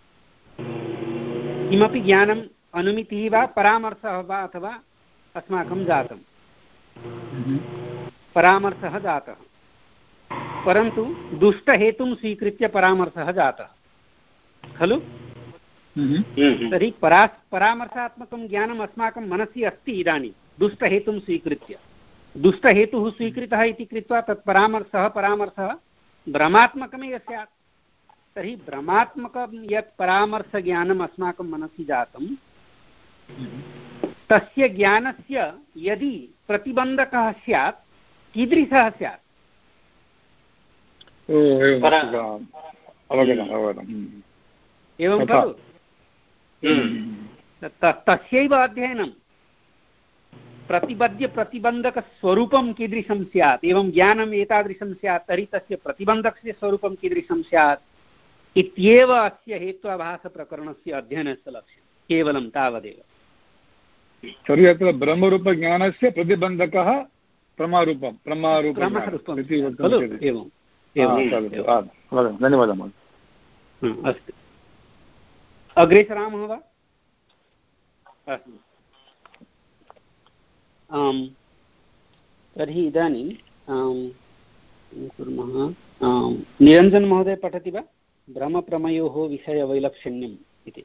किमपि ज्ञानम् अनुमितिः वा परामर्शः वा अथवा अस्माकं जातं परामर्शः जातः, परन्तु दुष्टहेतुं स्वीकृत्य परामर्शः जातः खलु। तर्हि परा परामर्शात्मकं ज्ञानम् अस्माकं मनसि अस्ति इदानीं दुष्टहेतुं स्वीकृत्य। दुष्टहेतुः स्वीकृतः इति कृत्वा तत् परामर्शः परामर्शः भ्रमात्मकमेव स्यात्। तर्हि भ्रमात्मकं यत् परामर्शज्ञानम् अस्माकं मनसि जातं तस्य ज्ञानस्य यदि प्रतिबन्धकः स्यात् कीदृशः स्यात्? एवं खलु। तस्यैव अध्ययनं प्रतिबद्ध प्रतिबन्धकस्वरूपं कीदृशं स्यात्, एवं ज्ञानम् एतादृशं स्यात् तर्हि तस्य प्रतिबन्धकस्य स्वरूपं कीदृशं स्यात् इत्येव अस्य हेत्वाभासप्रकरणस्य अध्ययनस्य लक्ष्यं, केवलं तावदेव। तर्हि अत्र ब्रह्मरूपज्ञानस्य प्रतिबन्धकः प्रमारूपं प्रमारूपं खलु। एवं धन्यवादः महोदय। अस्तु, अग्रे सरामः वा? अस्तु, आम् तर्हि इदानीं कुर्मः। निरञ्जन महोदय पठति वा भ्रमप्रमयोः विषयवैलक्षण्यम् इति?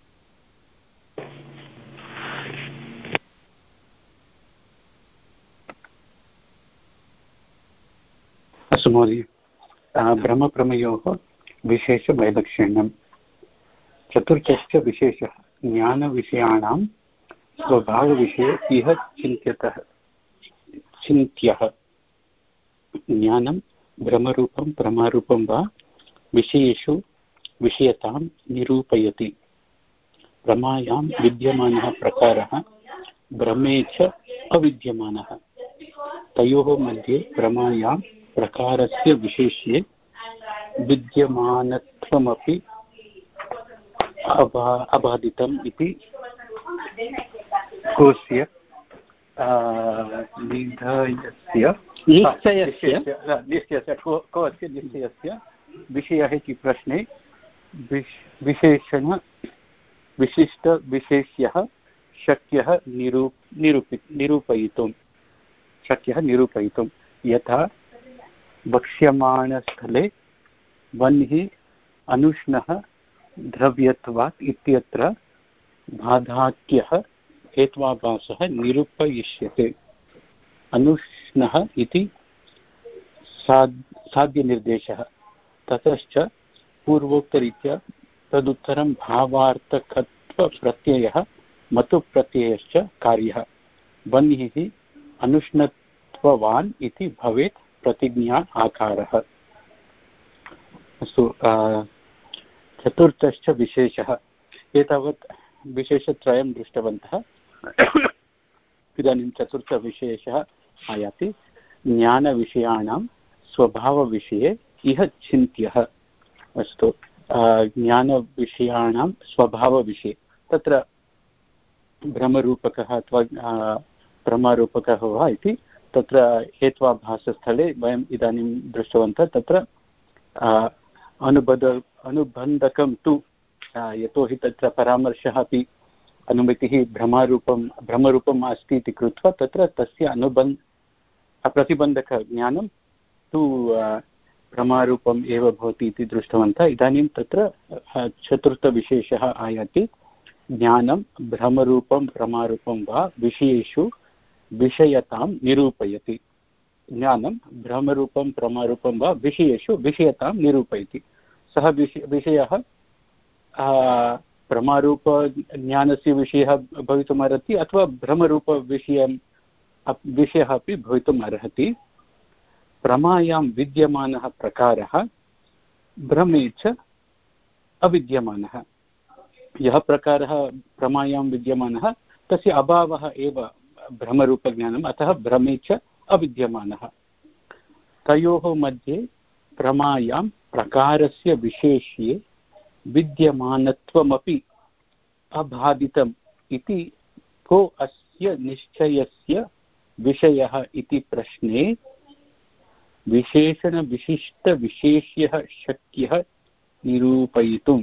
अस्तु महोदय। भ्रमप्रमयोः विशेषवैलक्षण्यं चतुर्थश्च विशेषः ज्ञानविषयाणां स्वभावविषये इह चिन्त्यतः चिन्त्यः ज्ञानं भ्रमरूपं प्रमारूपं वा विषयेषु विषयतां निरूपयति। प्रमायां विद्यमानः प्रकारः भ्रमे च अविद्यमानः। तयोः मध्ये प्रमायां प्रकारस्य विशेष्ये विद्यमानत्वमपि अबा अबाधितम् इति कोऽस्य निधयस्य निश्चयस्य निश्चयस्य कोऽस्य निश्चयस्य विषयः इति प्रश्ने विशेषण विशिष्टविशेष्यः शक्यः निरूप निरूपि निरूपयितुं शक्यः निरूपयितुं यथा वक्ष्यमाणस्थले वह्निः अनुष्णः द्रव्यत्वात् इत्यत्र बाधाख्यः हेत्वाभासः निरूपयिष्यते। अनुष्णः इति साध् साध्यनिर्देशः। ततश्च पूर्वोक्तरीत्या तदुत्तरं भावार्थकत्वप्रत्ययः मतुप्रत्ययश्च कार्यः। वह्निः अनुष्णत्ववान् इति भवेत् प्रतिज्ञा आकारः। अस्तु, चतुर्थश्च विशेषः। एतावत् विशेषत्रयं दृष्टवन्तः। इदानीं चतुर्थविशेषः आयाति ज्ञानविषयाणां स्वभावविषये इह चिन्त्यः। अस्तु, ज्ञानविषयाणां स्वभावविषये तत्र भ्रमरूपकः अथवा प्रमारूपकः वा इति तत्र हेत्वाभासस्थले वयम् इदानीं दृष्टवन्तः। तत्र अनुबन्ध अनुबन्धकं तु यतोहि तत्र परामर्शः अपि अनुमितिः भ्रमारूपं भ्रमरूपम् अस्ति इति कृत्वा तत्र तस्य अनुबन्ध प्रतिबन्धकज्ञानं तु प्रमारूपम् एव भवति इति दृष्टवन्तः। इदानीं तत्र चतुर्थविशेषः आयाति ज्ञानं भ्रमरूपं प्रमारूपं वा विषयेषु विषयतां निरूपयति। ज्ञानं भ्रमरूपं प्रमारूपं वा विषयेषु विषयतां निरूपयति। सः विषयः प्रमारूपज्ञानस्य विषयः भवितुम् अर्हति अथवा भ्रमरूपविषयं विषयः अपि भवितुम् अर्हति। प्रमायां विद्यमानः प्रकारः भ्रमे च अविद्यमानः। यः प्रकारः प्रमायां विद्यमानः तस्य अभावः एव भ्रमरूपज्ञानम्, अतः भ्रमे च अविद्यमानः। तयोः मध्ये प्रमायां प्रकारस्य विशेष्ये विद्यमानत्वमपि अबाधितम् इति को अस्य निश्चयस्य विषयः इति प्रश्ने विशेषणविशिष्टविशेष्यः शक्यः निरूपयितुम्।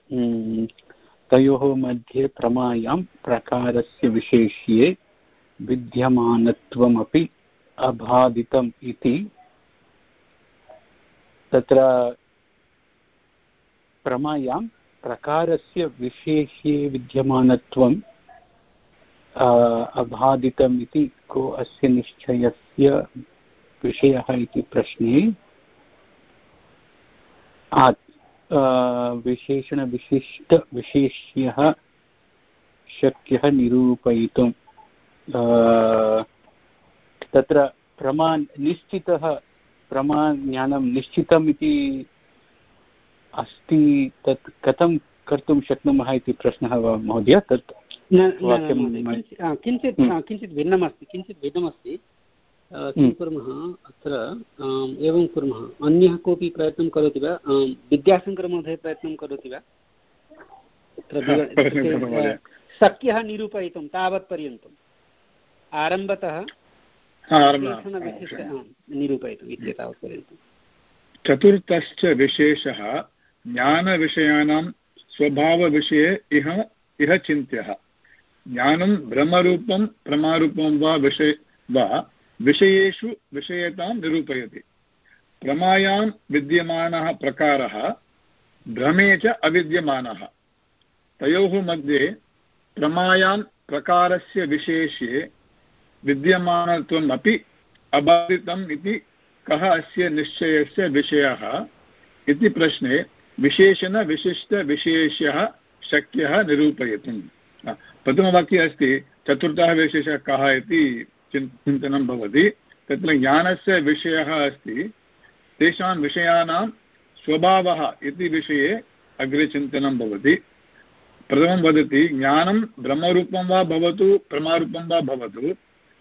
तयोः मध्ये प्रमायां प्रकारस्य विशेष्ये विद्यमानत्वमपि अबाधितम् इति। तत्र प्रमायां प्रकारस्य विशेष्ये विद्यमानत्वम् अबाधितम् इति को अस्य निश्चयस्य विषयः इति प्रश्ने विशेषणविशिष्टविशेष्यः शक्यः निरूपयितुम्। तत्र प्रमा निश्चितः प्रमाज्ञानं निश्चितम् इति अस्ति, तत् कथं कर्तुं शक्नुमः इति प्रश्नः वा महोदय? तत् किञ्चित् किञ्चित् भिन्नमस्ति किञ्चित् भिन्नमस्ति किं कुर्मः अत्र एवं कुर्मः, अन्यः कोऽपि प्रयत्नं करोति वा? विद्याशङ्करमहोदय प्रयत्नं करोति वा? शक्यः निरूपयितुं तावत्पर्यन्तम् आरम्भतः निरूपयितुम् इत्येतावत्पर्यन्तम्। चतुर्थश्च विशेषः ज्ञानविषयाणां स्वभावविषये इह इह चिन्त्यः। ज्ञानं भ्रमरूपं प्रमारूपं वा विषय वा विषयेषु विषयतां निरूपयति। प्रमायां विद्यमानः प्रकारः भ्रमे च अविद्यमानः। तयोः मध्ये प्रमायां प्रकारस्य विशेष्ये विद्यमानत्वम् अपि अबाधितम् इति कः अस्य निश्चयस्य विषयः इति प्रश्ने विशेषणविशिष्टविशेष्यः शक्यः निरूपयितुम्। प्रथमवाक्ये अस्ति चतुर्थः विशेषः कः इति चिन्तनं भवति। तत्र ज्ञानस्य विषयः अस्ति, तेषां विषयाणां स्वभावः इति विषये अग्रे चिन्तनं भवति। प्रथमं वदति ज्ञानं ब्रह्मरूपं वा भवतु प्रमारूपं वा भवतु,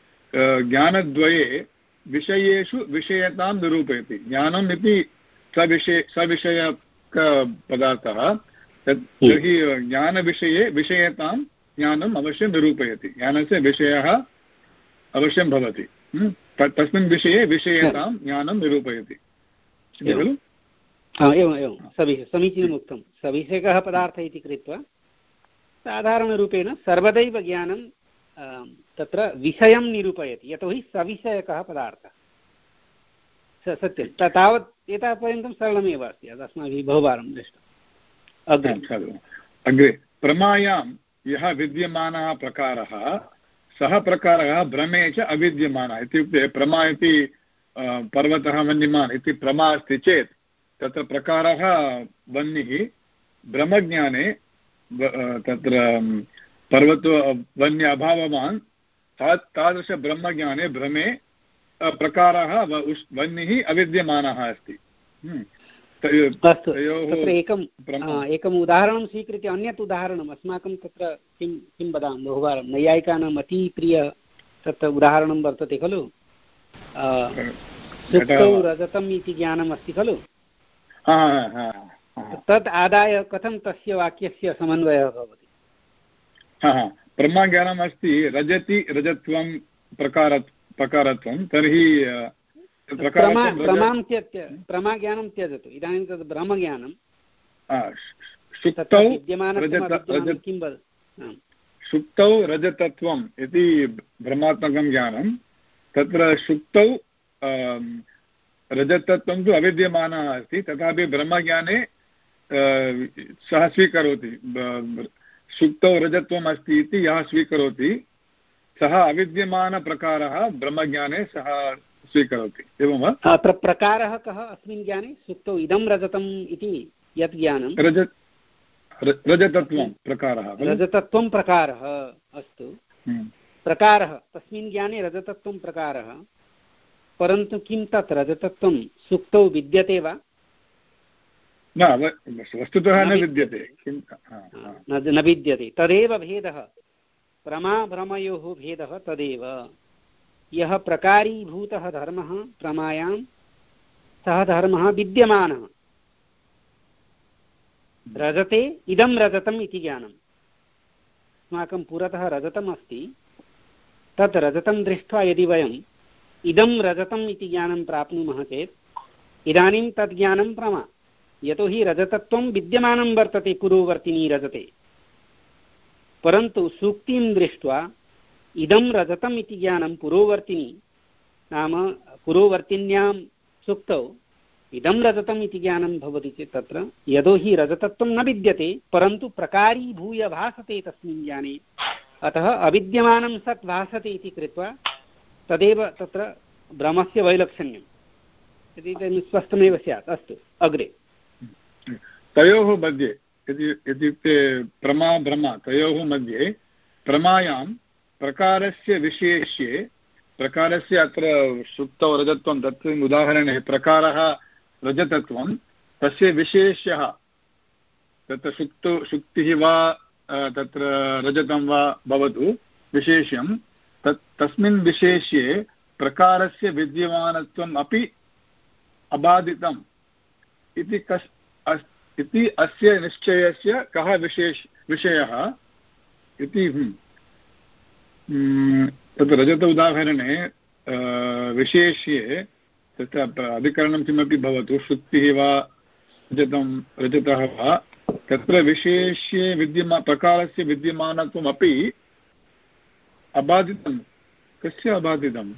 ज्ञानद्वये विषयेषु विषयतां निरूपयति। ज्ञानम् इति सविषय सविषयकपदार्थः, तत् तर्हि ज्ञानविषये विषयतां ज्ञानम् अवश्यं निरूपयति। ज्ञानस्य विषयः अवश्यं भवति, तस्मिन् विषये विषयतां ज्ञानं निरूपयति खलु? एवम् एवं सविषय समीचीनम् उक्तं। सविषयकः पदार्थः इति कृत्वा साधारणरूपेण सर्वदैव ज्ञानं तत्र विषयं निरूपयति, यतोहि सविषयकः पदार्थः। सत्यं तावत् एतावत्पर्यन्तं सरलमेव अस्ति, अस्माभिः बहुवारं दृष्टम्। अग्रे अग्रे प्रमायां यः विद्यमानः प्रकारः सः प्रकारः भ्रमे च अविद्यमानः। इत्युक्ते प्रमा इति पर्वतः वन्यमान् इति प्रमा अस्ति चेत् तत्र प्रकारः वह्निः, ब्रह्मज्ञाने तत्र पर्वतो वन्य अभाववान् तादृशब्रह्मज्ञाने भ्रमे प्रकारः वह्निः अविद्यमानः अस्ति। अस्तु, तत्र एकम् एकम् उदाहरणं स्वीकृत्य अन्यत् उदाहरणम् अस्माकं तत्र किं किं वदामः, बहुवारं नैयायिकानाम् अतीप्रिय तत्र उदाहरणं वर्तते खलु, सुप्तौ रजतम् इति ज्ञानम् अस्ति खलु, तत् आदाय कथं तस्य वाक्यस्य समन्वयः भवति? ब्रह्मज्ञानम् अस्ति रजति रजत्वं प्रकार प्रकारत्वं, तर्हि प्रमां त्यज्य प्रमाज्ञानं त्यजतु। इदानीं तद् ब्रह्मज्ञानं सुप्तौ किं वद सुप्तौ रजतत्वम् इति ब्रह्मात्मकं ज्ञानं। तत्र सुप्तौ रजतत्वं तु अविद्यमानः अस्ति, तथापि ब्रह्मज्ञाने सः स्वीकरोति। सुप्तौ रजत्वम् अस्ति इति यः स्वीकरोति सः अविद्यमानप्रकारः ब्रह्मज्ञाने सः स्वीकरोति, एवं वा? अत्र प्रकारः कः अस्मिन् ज्ञाने? सुप्तौ इदं रजतम् इति यत् ज्ञानं रजत् रजतत्वं प्रकारः रजतत्वं प्रकारः अस्तु प्रकारः तस्मिन् ज्ञाने रजतत्वं प्रकारः परन्तु किं तत् रजतत्वं सुक्तौ विद्यते वा न वस्तुतः न विद्यते न विद्यते तदेव भेदः प्रमाभ्रमयोः भेदः तदेव यः प्रकारीभूतः धर्मः प्रमायां सः धर्मः विद्यमानः रजते इदं रजतम् इति ज्ञानम् अस्माकं पुरतः रजतम् अस्ति तत् रजतं दृष्ट्वा यदि वयम् इदं रजतम् इति ज्ञानं प्राप्नुमः चेत् इदानीं तद् ज्ञानं प्रमा यतोहि रजतत्वं विद्यमानं वर्तते पुरोवर्तिनी रजते परन्तु सूक्तिं दृष्ट्वा इदं रजतम् इति ज्ञानं पुरोवर्तिनी नाम पुरोवर्तिन्यां सूक्तौ इदं रजतम् इति ज्ञानं भवति चेत् तत्र यतोहि रजतत्वं न विद्यते परन्तु प्रकारीभूय भासते तस्मिन् ज्ञाने अतः अविद्यमानं सत् भासते इति कृत्वा तदेव तत्र भ्रमस्य वैलक्षण्यम् इति स्पष्टमेव स्यात् अस्तु अग्रे तयोः मध्ये इत्युक्ते प्रमा भ्रम तयोः मध्ये प्रमायां प्रकारस्य विशेष्ये प्रकारस्य अत्र सुप्तौ रजत्वं तत्र उदाहरणे प्रकारः रजतत्वं तस्य विशेष्यः तत्र सुक्तौ सुक्तिः वा तत्र रजतं वा भवतु विशेष्यं तत् तस्मिन् विशेष्ये प्रकारस्य विद्यमानत्वम् अपि अबाधितम् इति कस् इति अस्य निश्चयस्य कः विशेष विषयः इति तत् रजत उदाहरणे विशेष्ये तत्र अधिकरणं किमपि भवतु शुक्तिः वा रजतं रजतः वा तत्र विशेष्ये विद्यमा प्रकारस्य विद्यमानत्वमपि अबाधितं कस्य अबाधितं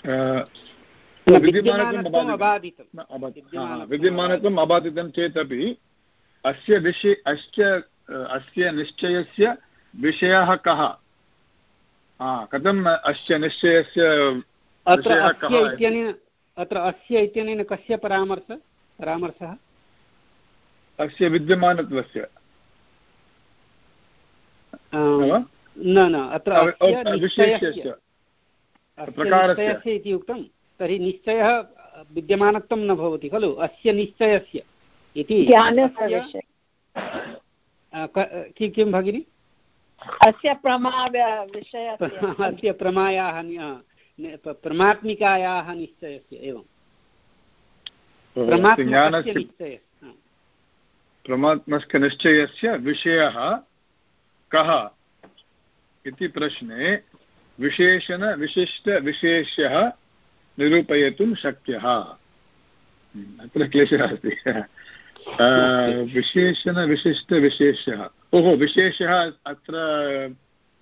विद्यमानत्वम् अबाधितं चेदपि अस्य विषय अस्य अस्य निश्चयस्य विषयः कः कथम् अस्य निश्चयस्य विषयः कः अत्र अस्य इत्यनेन कस्य परामर्श परामर्शः अस्य विद्यमानत्वस्य न न अत्र विशेषस्य प्रकारस्य इति उक्तं तर्हि निश्चयः विद्यमानत्वं न भवति खलु अस्य निश्चयस्य इति किं भगिनि अस्य प्रमा अस्य प्रमायाः प्रमात्मिकायाः निश्चयस्य एवं प्रमात्मकनिश्चयस्य विषयः कः इति प्रश्ने विशेषण विशिष्ट विशेष्यः निरूपयितुं शक्यः अत्र क्लेशः अस्ति विशेषण विशिष्ट विशेष्यः ओहो विशेषः अत्र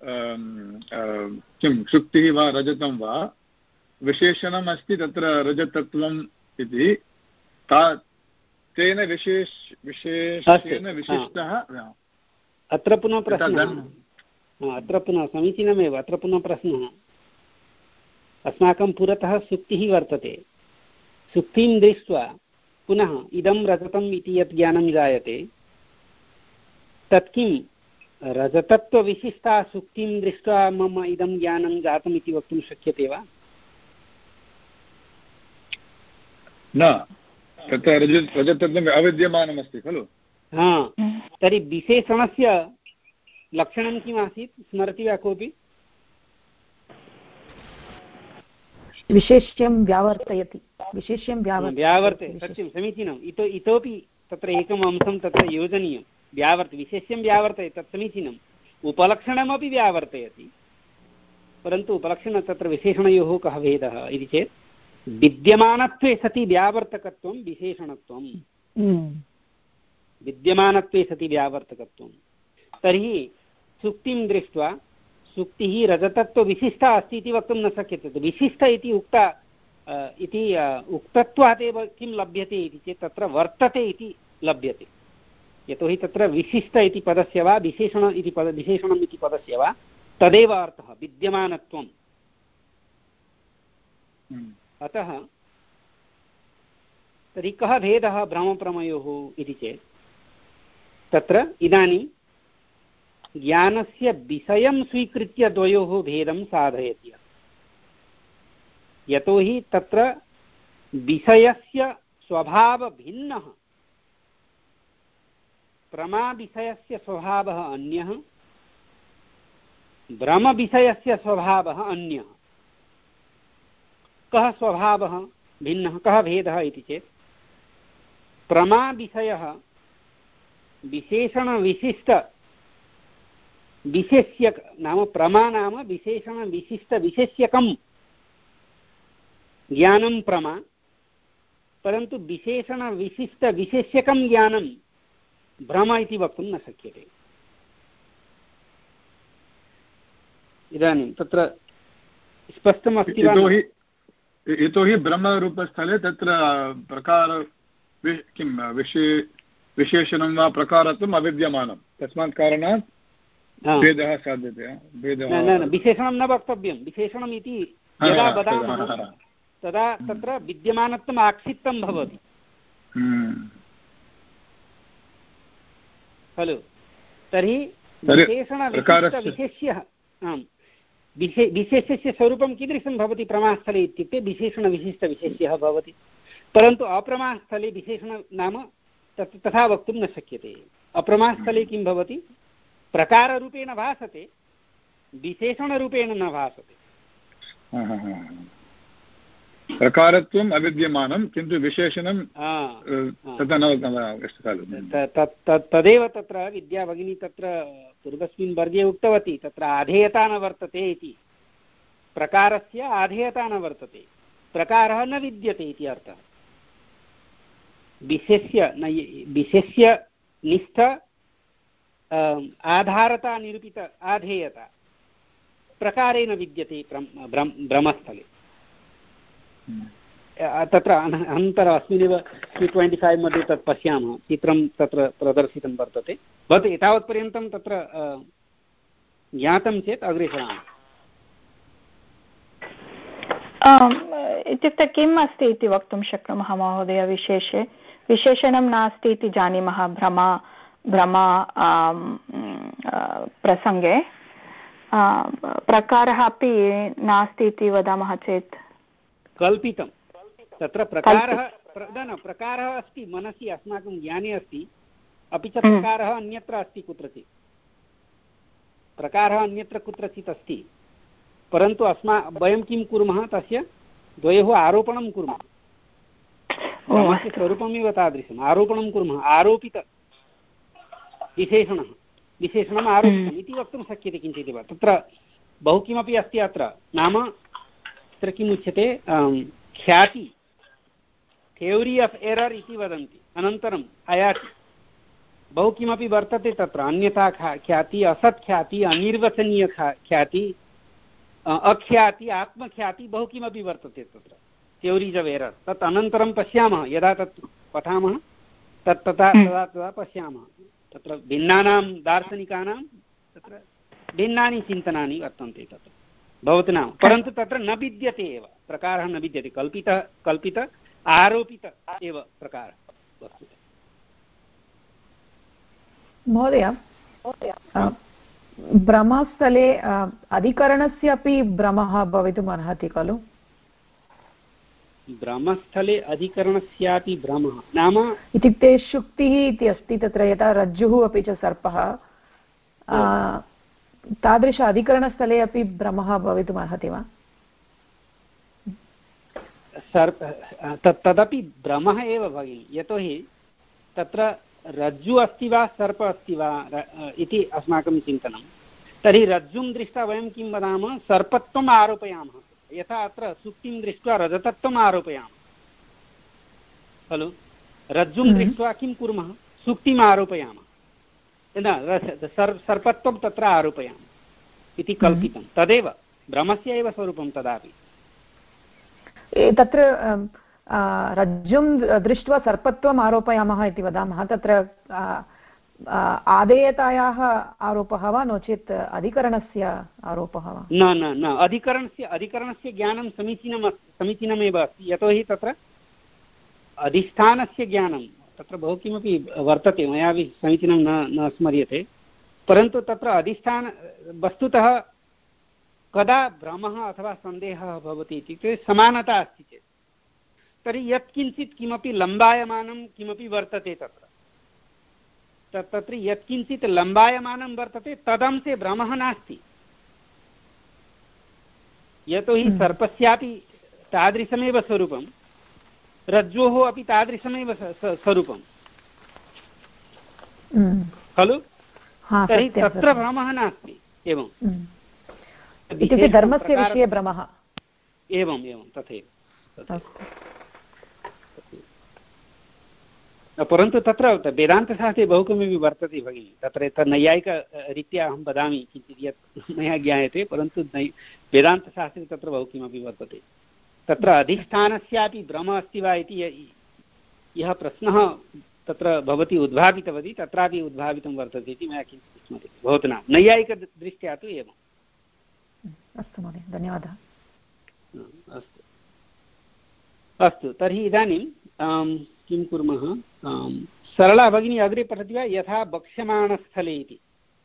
किं शुक्तिः वा रजतं वा विशेषणम् अस्ति तत्र रजतत्वम् इति ता तेन विशेष विशेषेण विशिष्टः अत्र पुनः प्रश्नः अत्र पुनः समीचीनमेव अत्र पुनः प्रश्नः अस्माकं पुरतः सुक्तिः वर्तते सुक्तिं दृष्ट्वा पुनः इदं रजतम् इति यत् ज्ञानं जायते तत् किं रजतत्वविशिष्टा सुक्तिं दृष्ट्वा मम इदं ज्ञानं जातम् इति वक्तुं शक्यते वा न तत्र रजत रजतत्वम् अविद्यमानमस्ति खलु हा तर्हि विशेषणस्य लक्षणं किम् आसीत् स्मरति वा कोऽपि विशेष्यं व्यावर्तयति विशेष्यं व्यावर्तयति सत्यं समीचीनम् इतो इतोपि तत्र एकम् अंशं तत्र योजनीयं व्यावर्त विशेष्यं व्यावर्तयति तत् समीचीनम् उपलक्षणमपि व्यावर्तयति परन्तु उपलक्षण तत्र विशेषणयोः कः भेदः इति चेत् विद्यमानत्वे सति व्यावर्तकत्वं विशेषणत्वं विद्यमानत्वे सति व्यावर्तकत्वं तर्हि सुक्तिं दृष्ट्वा सुक्तिः रजतत्वविशिष्टा अस्ति इति वक्तुं न शक्यते विशिष्ट इति उक्ता इति उक्तत्वात् एव किं लभ्यते इति चेत् तत्र वर्तते इति लभ्यते यतोहि तत्र विशिष्ट इति पदस्य वा विशेषण इति पद विशेषणम् इति पदस्य वा तदेव अर्थः विद्यमानत्वम् अतः तर्हि कः भेदः भ्रमप्रमयोः इति चेत् तत्र इदानीं ज्ञानस्य विषयं स्वीकृत्य द्वयोः भेदं साधयति। यतोहि तत्र विषयस्य स्वभावभिन्नः, प्रमाविषयस्य स्वभावः अन्यः, भ्रमविषयस्य स्वभावः अन्यः। कः स्वभावः भिन्नः, कः भेदः इति चेत् प्रमाविषयः विशेषणविशिष्ट विशेष्यक नाम प्रमा नाम विशेषणविशिष्टविशेष्यकं ज्ञानं प्रमा, परन्तु विशेषणविशिष्टविशेष्यकं ज्ञानं भ्रम इति वक्तुं न शक्यते। इदानीं तत्र स्पष्टमस्ति वा? यतोहि ब्रह्मरूपस्थले तत्र प्रकार किं विशे विशेषणं वा प्रकारत्वम् अविद्यमानं, तस्मात् कारणात् भेदः साध्यते। भेदः न न विशेषणं न वक्तव्यं। विशेषणम् इति यदा वदामः तदा तत्र विद्यमानत्वम् आक्षिप्तं भवति खलु। तर्हि विशेषणविशिष्टविशेष्यः आम् विशे विशेषस्य स्वरूपं कीदृशं भवति प्रमास्थले इत्युक्ते विशेषणविशिष्टविशेष्यः भवति, परन्तु अप्रमास्थले विशेषण नाम तत् तथा वक्तुं न शक्यते। अप्रमास्थले किं भवति, प्रकाररूपेण भासते, विशेषणरूपेण न भासते। प्रकारत्वम् अविद्यमानं किन्तु विशेषणं तथा न तदेव तत्र विद्या भगिनी तत्र पूर्वस्मिन् वर्गे उक्तवती, तत्र आधेयता न वर्तते इति। प्रकारस्य आधेयता न वर्तते, प्रकारः न विद्यते इति अर्थः। विशेष्य न विशेष्य निष्ठ आधारता निरूपित आधेयता प्रकारेण विद्यते ब्रह्मस्थले। तत्र अनन्तर अस्मिन्नेव टु ट्वेण्टि फैव् मध्ये तत् पश्यामः, चित्रं तत्र प्रदर्शितं वर्तते। भवतु एतावत्पर्यन्तं तत्र ज्ञातं चेत् अग्रे सरामः। इत्युक्ते किम् अस्ति इति वक्तुं शक्नुमः महोदय? विशेषे विशेषणं नास्ति इति जानीमः भ्रमा भ्रमा प्रसङ्गे, प्रकारः अपि नास्ति इति वदामः चेत् कल्पितं। तत्र प्रकारः न प्रकारः अस्ति मनसि, अस्माकं ज्ञाने अस्ति, अपि च प्रकारः अन्यत्र अस्ति कुत्रचित्। प्रकारः अन्यत्र कुत्रचित् अस्ति, परन्तु अस्मा वयं किं कुर्मः, तस्य द्वयोः आरोपणं कुर्मः। ब्रह्मस्य स्वरूपमेव तादृशम्, आरोपणं कुर्मः। आरोपित विशेषणः विशेषणम् आरोपितम् इति वक्तुं शक्यते किञ्चित् एव। तत्र बहु किमपि अस्ति अत्र, नाम तत्र किम् उच्यते, ख्याति, थ्योरी आफ् एरर् इति वदन्ति। अनन्तरम् अयाति, बहु किमपि वर्तते तत्र, अन्यथा ख्याति, असत्ख्याति, अनिर्वचनीय ख्याति, अख्याति, आत्मख्याति, बहु किमपि वर्तते तत्र थ्योरीस् आफ् एरर्। तत् अनन्तरं पश्यामः, यदा तत् पठामः तत् तथा तदा तदा पश्यामः। तत्र भिन्नानां दार्शनिकानां तत्र भिन्नानि चिन्तनानि वर्तन्ते तत्र भवतु नाम, परन्तु तत्र न विद्यते एव प्रकारः, न विद्यते, कल्पित कल्पित आरोपित एव प्रकारः वस्तुतः। महोदय, भ्रमस्थले अधिकरणस्य अपि भ्रमः भवितुम् अर्हति खलु? ब्रह्मस्थले अधिकरणस्यापि भ्रमः नाम इत्युक्ते शुक्तिः इति अस्ति तत्र, यथा रज्जुः अपि च सर्पः, तादृश अधिकरणस्थले अपि भ्रमः भवितुम् अर्हति वा? सर्प तदपि भ्रमः एव भगिनि, यतोहि तत्र रज्जु अस्ति वा सर्प अस्ति वा इति अस्माकं चिन्तनं। तर्हि रज्जुं दृष्ट्वा वयं किं वदामः, सर्पत्वम् आरोपयामः। यथा अत्र सुक्तिं दृष्ट्वा रजतत्वम् आरोपयामः खलु। रज्जुं दृष्ट्वा किं कुर्मः, सुक्तिम् आरोपयामः, सर्पत्वं तत्र आरोपयामः इति कल्पितं। तदेव भ्रमस्य एव स्वरूपं तदापि। तत्र रज्जुं दृष्ट्वा सर्पत्वम् आरोपयामः इति वदामः, तत्र आदेयतायाः आरोपः वा, नो चेत् अधिकरणस्य आरोपः वा? न न न अधिकरणस्य अधिकरणस्य ज्ञानं समीचीनं समीचीनमेव अस्ति, यतोहि तत्र अधिष्ठानस्य ज्ञानं तत्र बहु किमपि वर्तते, मयापि समीचीनं न न स्मर्यते, परन्तु तत्र अधिष्ठान वस्तुतः कदा भ्रमः अथवा सन्देहः भवति इत्युक्ते समानता अस्ति चेत्, तर्हि यत्किञ्चित् किमपि लम्बायमानं किमपि वर्तते तत्र तत्र यत्किञ्चित् लम्बायमानं वर्तते तदंशे भ्रमः नास्ति, यतोहि सर्पस्यापि तादृशमेव स्वरूपं, रज्जोः अपि तादृशमेव स्वरूपं खलु, तर्हि तत्र भ्रमः नास्ति। एवं इत्युक्ते धर्मस्य विषये भ्रमः, एवम् एवं तथैव। परन्तु तत्र वेदान्तशास्त्रे बहु किमपि वर्तते भगिनि, तत्र तत् नैयायिकरीत्या अहं वदामि किञ्चित् यत् मया ज्ञायते, परन्तु नै वेदान्तशास्त्रे तत्र बहु किमपि वर्तते। तत्र अधिष्ठानस्यापि भ्रमः अस्ति वा इति यः प्रश्नः तत्र भवती उद्भावितवती, तत्रापि उद्भावितं वर्तते इति मया किञ्चित् स्मर्यते भवतु। नैयायिकदृष्ट्या तु एवम्। अस्तु महोदय, धन्यवादः। अस्तु अस्तु, तर्हि इदानीं किं कुर्मः, सरला भगिनी अग्रे पठति वा? यथा वक्ष्यमाणस्थले इति।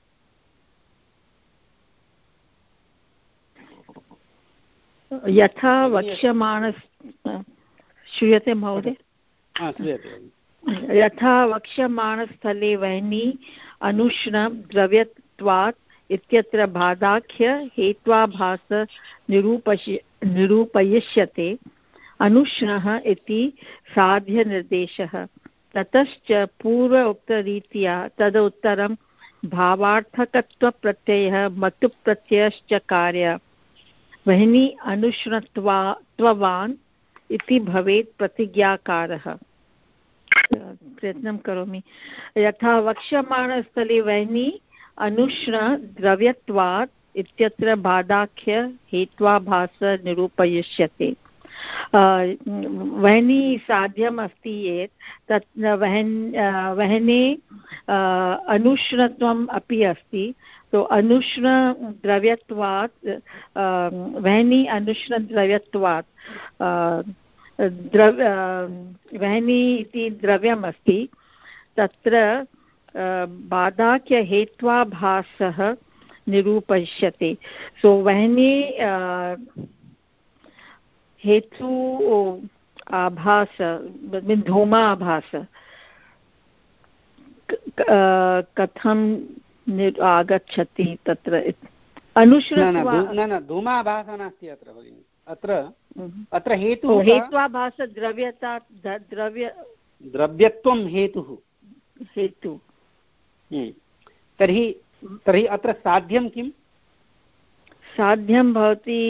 यथा वक्ष्यमाण, श्रूयते महोदय? श्रूयते। यथा वक्ष्यमाणस्थले वह्नि अनुष्ण द्रव्यत्वात् इत्यत्र बाधाख्य हेत्वाभास निरूपयि निरूपयिष्यते। अनुष्णः इति साध्यनिर्देशः। ततश्च पूर्व उक्तरीत्या तदुत्तरं भावार्थकत्वप्रत्ययः मतुप्रत्ययश्च कार्य वह्नि अनुष्णत्वा त्ववान् इति भवेत् प्रतिज्ञाकारः। प्रयत्नं करोमि। यथा वक्ष्यमाणस्थले वह्नि अनुष्ण द्रव्यत्वात् इत्यत्र बाधाख्य हेत्वाभास निरूपयिष्यते। वह्नि साध्यम् अस्ति यत् तत् वहन् वहने अनुष्णत्वम् अपि अस्ति, तो अनुष्ण द्रव्यत्वात् वह्नि अनुष्ण द्रव्यत्वात् द्रव्य वह्नि इति द्रव्यम् अस्ति, तत्र बाधाख्य हेत्वाभासः निरूपयिष्यते। सो वह्नि हेतु आभास धूमा आभास कथं आगच्छति तत्र अनुष्णत्वा? न न धूमाभासः नास्ति अत्र भगिनि, अत्र अत्र हेतुः हेत्वाभास द्रव्यता द्रव्य द्रव्यत्वं हेतुः हेतु। तर्हि तर्हि अत्र साध्यं किं? साध्यं भवति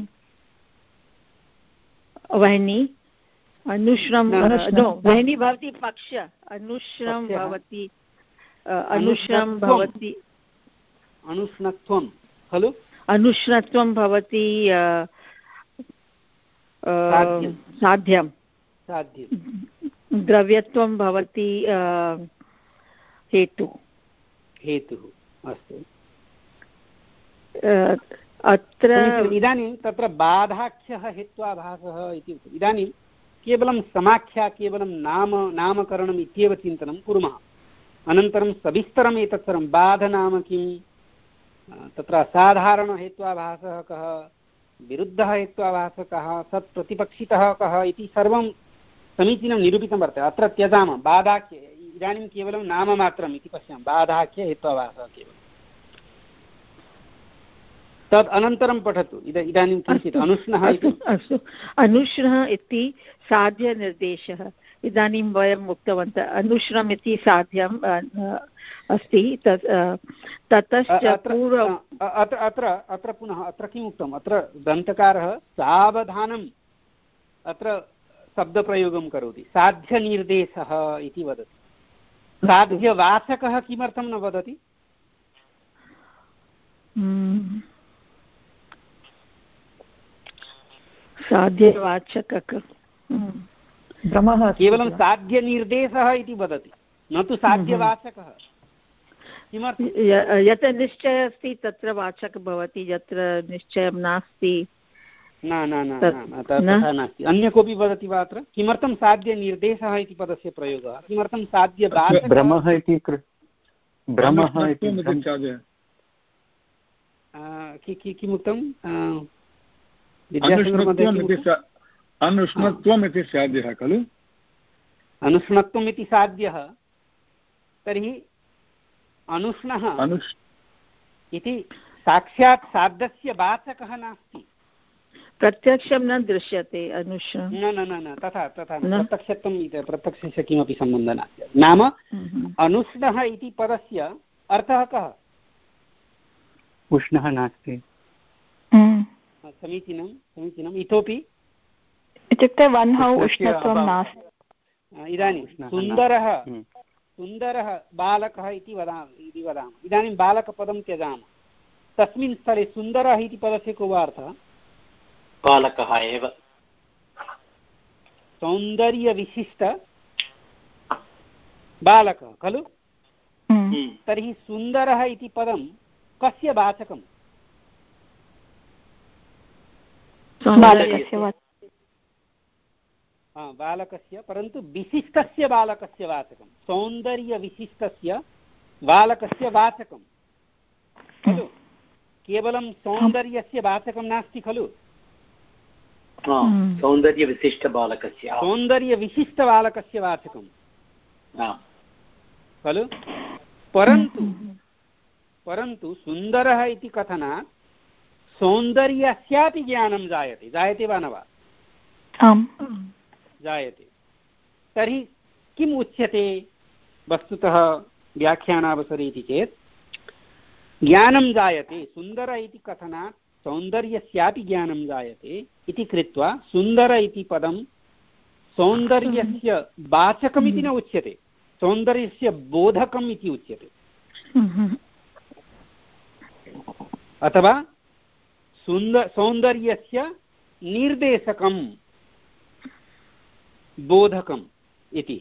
वह्नि अनुष्णं, नो वह्नि भवति पक्ष, अनुष्णं भवति अनुष्णं भवति अनुष्णत्वं खलु, अनुष्णत्वं भवति साध्यं, द्रव्यत्वं भवति हेतु हेतुः। अस्तु, अत्र इदानीं तत्र बाधाख्यः हेत्वाभासः इति इदानीं केवलं समाख्या केवलं नाम नामकरणम् इत्येव चिन्तनं कुर्मः, अनन्तरं सविस्तरम् एतत् सर्वं बाध नाम किं, तत्र असाधारणहेत्वाभासः कः, विरुद्धः हेत्वाभासः कः, सत्प्रतिपक्षितः कः इति सर्वं समीचीनं निरूपितं वर्तते। अत्र त्यजामः बाधाख्य, इदानीं केवलं नाममात्रम् इति पश्यामः, बाधाख्य हेत्वाभासः केवलं। तद् अनन्तरं पठतु इदानीं किञ्चित् अनुष्णः। अस्तु, अनुष्णः इति साध्यनिर्देशः। इदानीं वयम् उक्तवन्तः अनुष्णम् इति साध्यम् अस्ति, ततश्च पूर्व अत्र अत्र अत्र पुनः अत्र किम् उक्तम्, अत्र ग्रन्थकारः सावधानम् अत्र शब्दप्रयोगं करोति, साध्यनिर्देशः इति वदति। साध्यवाचकः किमर्थं न वदति? साध्यवाचकः भ्रमः केवलं साध्यनिर्देशः इति वदति, न तु साध्यवाचकः। किमर्थं? यत्र निश्चयः अस्ति तत्र वाचकः भवति, यत्र निश्चयं नास्ति न न न तथा नास्ति। अन्य कोऽपि वदति वा अत्र? किमर्थं साध्यनिर्देशः इति पदस्य प्रयोगः? किमर्थं साध्यबाधकः? भ्रमः इति भ्रमः इति किमुक्तं? अनुष्णत्वम् इति साध्यः खलु? अनुष्णत्वम् इति साध्यः। तर्हि अनुष्णः इति साक्षात् साध्यस्य वाचकः नास्ति। प्रत्यक्षं न दृश्यते अनुष्ण न न न न तथा तथा प्रत्यक्षत्वम् इति प्रत्यक्षस्य किमपि सम्बन्धः नास्ति। नाम अनुष्णः इति पदस्य अर्थः कः? उष्णः नास्ति। समीचीनं समीचीनम्। इतोपि इत्युक्ते वह्नौ उष्णत्वं नास्ति। इदानीं सुन्दरः सुन्दरः बालकः इति वदामः इति वदामः। इदानीं बालकपदं त्यजामः। तस्मिन् स्थले सुन्दरः इति पदस्य को वा अर्थः? बालकः एव। सौन्दर्यविशिष्ट बालकः खलु? तर्हि सुन्दरः इति पदं कस्य वाचकं? बालकस्य, परन्तु विशिष्टस्य बालकस्य वाचकं, सौन्दर्यविशिष्टस्य बालकस्य वाचकं खलु? केवलं सौन्दर्यस्य वाचकं नास्ति खलु? सौन्दर्यविशिष्टबालकस्य सौन्दर्यविशिष्टबालकस्य वाचकं खलु? परन्तु परन्तु सुन्दरः इति कथनात् सौन्दर्यस्यापि ज्ञानं जायते। जायते वा न वा? आम् जायते। तर्हि किम् उच्यते वस्तुतः व्याख्यानावसरे इति चेत् ज्ञानं जायते। सुन्दर इति कथनात् सौन्दर्यस्यापि ज्ञानं जायते इति कृत्वा सुन्दर इति पदं सौन्दर्यस्य वाचकमिति न उच्यते, सौन्दर्यस्य बोधकम् इति उच्यते। अथवा सुन्दर सौन्दर्यस्य निर्देशकं बोधकम् इति।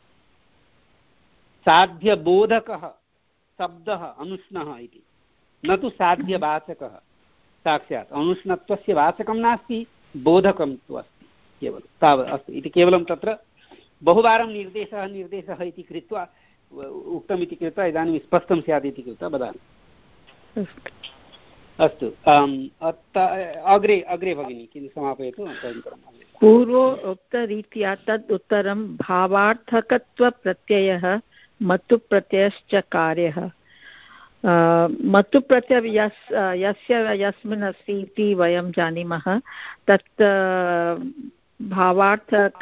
साध्यबोधकः शब्दः अनुष्णः इति, न तु साध्यवाचकः। साक्षात् अनुष्णत्वस्य वाचकं नास्ति, बोधकं तु अस्ति केवलं तावत् अस्ति इति। केवलं तत्र बहुवारं निर्देशः निर्देशः इति कृत्वा उक्तमिति कृत्वा इदानीं स्पष्टं स्यात् इति कृत्वा वदामि। अस्तु, अग्रे अग्रे भगिनी किं समापयतु। पूर्वोक्तरीत्या तद् उत्तरं भावार्थकत्वप्रत्ययः मतुप्रत्ययश्च कार्यः। मतुप्रत्ययः यस् यस्य यस्मिन् अस्ति इति वयं जानीमः। तत् भावार्थक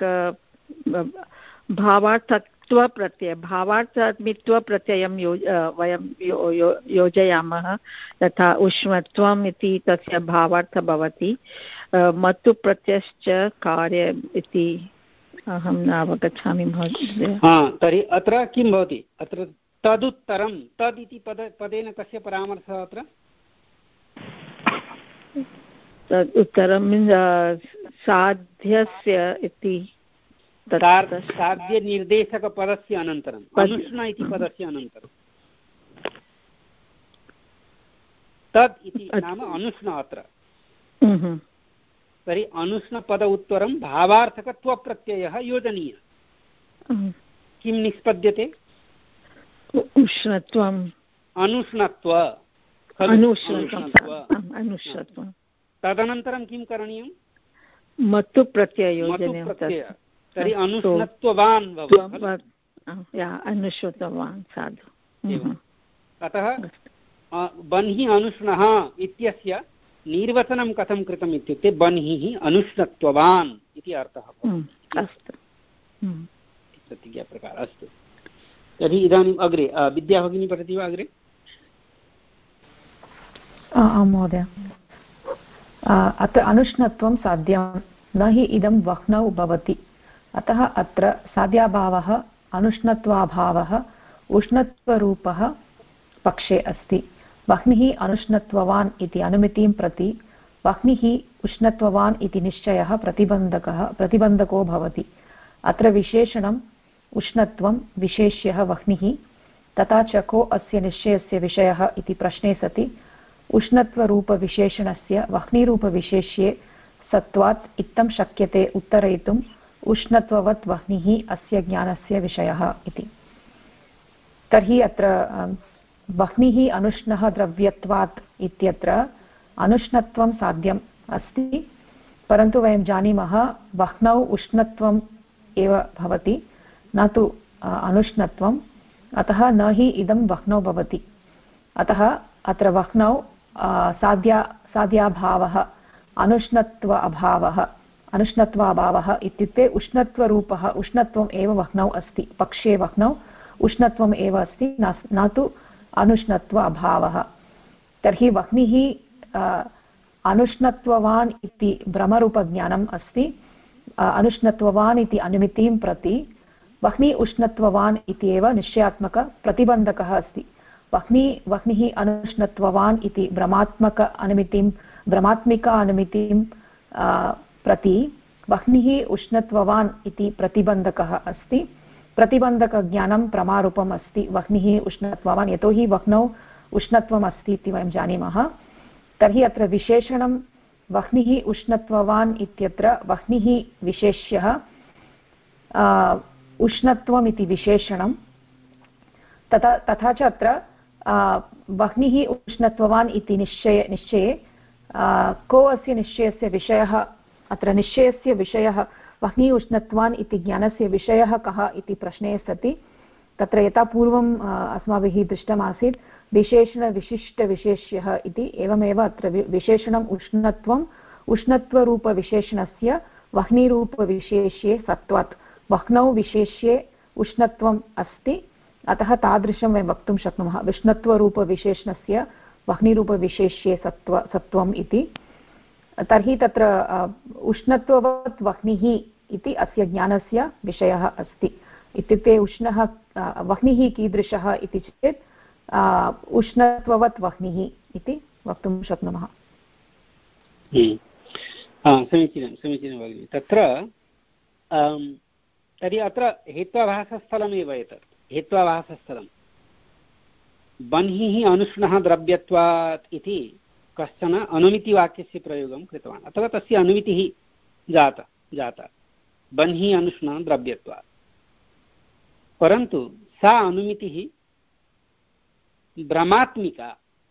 भावार्थत्वप्रत्यय भावार्थमित्वप्रत्ययं यो वयं यो, यो, योजयामः। तथा उष्णत्वम् इति तस्य भावार्थः भवति। मतुप्रत्ययश्च कार्य इति अहं न अवगच्छामि महोदय। तर्हि अत्र किं भवति? अत्र तदुत्तरं, तद् इति पद पदेन कस्य परामर्शः अत्र? तद् उत्तरं साध्यस्य इति साध्यनिर्देशकपदस्य अनन्तरम् अनुष्ण इति पदस्य अनन्तरं तद् इति नाम अनुष्ण अत्र। तर्हि अनुष्णपद उत्तरं भावार्थकत्वप्रत्ययः योजनीयः। किं निष्पद्यते? उष्णत्वम् अनुष्णत्व अनुष्णत्वं। तदनन्तरं किं करणीयं? मतुप्रत्यययोजनीयं। तर्हि अनुष्णत्ववान् अनुष्णत्ववान् साधु। अतः बन्हि अनुष्णः इत्यस्य निर्वचनं कथं कृतम् इत्युक्ते बन्हिः अनुष्णत्ववान् इति अर्थः। अस्तु, प्रतिज्ञाप्रकारः। अस्तु, तर्हि इदानीम् अग्रे विद्या भगिनी पठति वा अग्रे? आं महोदय। अत्र अनुष्णत्वं साध्यं न हि इदं वह्नौ भवति, अतः अत्र साध्याभावः अनुष्णत्वाभावः उष्णत्वरूपः पक्षे अस्ति। वह्निः अनुष्णत्ववान् इति अनुमितिं प्रति वह्निः उष्णत्ववान् इति निश्चयः प्रतिबन्धकः प्रतिबन्धको भवति। अत्र विशेषणम् उष्णत्वं विशेष्यः वह्निः, तथा च को अस्य निश्चयस्य विषयः इति प्रश्ने सति उष्णत्वरूपविशेषणस्य वह्निरूपविशेष्ये सत्त्वात् इत्थं शक्यते उत्तरयितुम् उष्णत्ववत् वह्निः अस्य ज्ञानस्य विषयः इति। तर्हि अत्र वह्निः अनुष्णः द्रव्यत्वात् इत्यत्र अनुष्णत्वं साध्यम् अस्ति, परन्तु वयं जानीमः वह्नौ उष्णत्वम् एव भवति, न तु अनुष्णत्वम्, अतः न हि इदं वह्नौ भवति। अतः अत्र वह्नौ साध्या साध्याभावः अनुष्णत्व अभावः अनुष्णत्व अभावः इत्युक्ते उष्णत्वरूपः उष्णत्वम् एव वह्नौ अस्ति, पक्षे वह्नौ उष्णत्वम् एव अस्ति, न तु अनुष्णत्व अभावः। तर्हि वह्निः अनुष्णत्ववान् इति भ्रमरूपज्ञानम् अस्ति, अनुष्णत्ववान् इति अनुमितिं प्रति वह्नि उष्णत्ववान् इति एव निश्चयात्मकप्रतिबन्धकः अस्ति। वह्नि वह्निः अनुष्णत्ववान् इति भ्रमात्मक अनुमितिं भ्रमात्मिका अनुमितिं प्रति वह्निः उष्णत्ववान् इति प्रतिबन्धकः अस्ति। प्रतिबन्धकज्ञानं प्रमारूपम् अस्ति वह्निः उष्णत्ववान्, यतोहि वह्नौ उष्णत्वम् अस्ति इति वयं जानीमः। तर्हि अत्र विशेषणं वह्निः उष्णत्ववान् इत्यत्र वह्निः विशेष्यः, उष्णत्वम् इति विशेषणं, तथा तथा च अत्र वह्निः उष्णत्ववान् इति निश्चये निश्चये को अस्य निश्चयस्य विषयः, अत्र निश्चयस्य विषयः वह्निः उष्णत्वान् इति ज्ञानस्य विषयः कः इति प्रश्ने सति तत्र यथा पूर्वम् अस्माभिः दृष्टमासीत् विशेषणविशिष्टविशेष्यः इति, एवमेव अत्र विशेषणम् उष्णत्वम् उष्णत्वरूपविशेषणस्य वह्निरूपविशेष्ये सत्त्वात् वह्नौ विशेष्ये उष्णत्वम् अस्ति, अतः तादृशं वयं वक्तुं शक्नुमः विष्णत्वरूपविशेषणस्य वह्निरूपविशेष्ये सत्त्व सत्त्वम् इति। तर्हि तत्र उष्णत्ववत् वह्निः इति अस्य ज्ञानस्य विषयः अस्ति। इत्युक्ते उष्णः वह्निः कीदृशः इति चेत् उष्णत्ववत् वह्निः इति वक्तुं शक्नुमः। समीचीनं समीचीनं भगिनि। तत्र तर्हि अत्र हेत्वाभासस्थलमेव एतत् हेत्वाभासस्थलं बह्निः अनुष्णः द्रव्यत्वात् इति कश्चन अनुमितिवाक्यस्य प्रयोगं कृतवान्, अथवा तस्य अनुमितिः जाता जाता बह्निः अनुष्णः द्रव्यत्वात्। परन्तु सा अनुमितिः भ्रमात्मिका।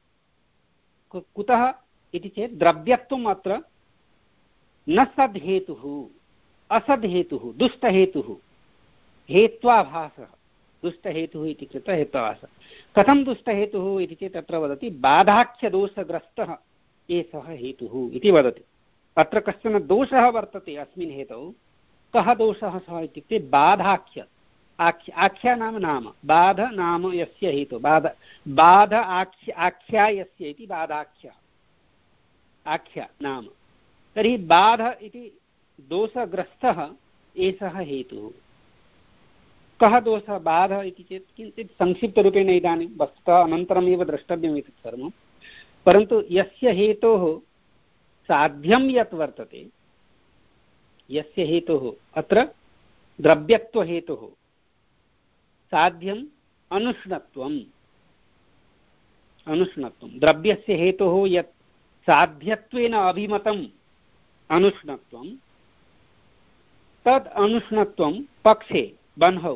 कुतः इति चेत् द्रव्यत्वम् अत्र न सद्हेतुः असद्हेतुः दुष्टहेतुः हेत्वाभासः दुष्टहेतुः इति कृत्वा हेत्वाभासः। कथं दुष्टहेतुः इति चेत् अत्र वदति बाधाख्यदोषग्रस्तः एषः हेतुः इति वदति। अत्र कश्चन दोषः वर्तते अस्मिन् हेतौ। कः दोषः सः इत्युक्ते बाधाख्य आख्य आख्या नाम नाम बाध नाम यस्य हेतु बाध बाध आख्य आख्या यस्य इति बाधाख्य आख्या नाम। तर्हि बाध इति दोषग्रस्तः एषः हेतुः। कः दोषः बाध इति चेत् किञ्चित् संक्षिप्तरूपेण इदानीं वस्तुतः अनन्तरमेव द्रष्टव्यम् एतत् सर्वं, परन्तु यस्य हेतोः साध्यं यत् वर्तते यस्य हेतोः अत्र द्रव्यत्वहेतुः साध्यम् अनुष्णत्वम् अनुष्णत्वं द्रव्यस्य हेतोः यत् साध्यत्वेन अभिमतम् अनुष्णत्वं तद् अनुष्णत्वं पक्षे बन्हौ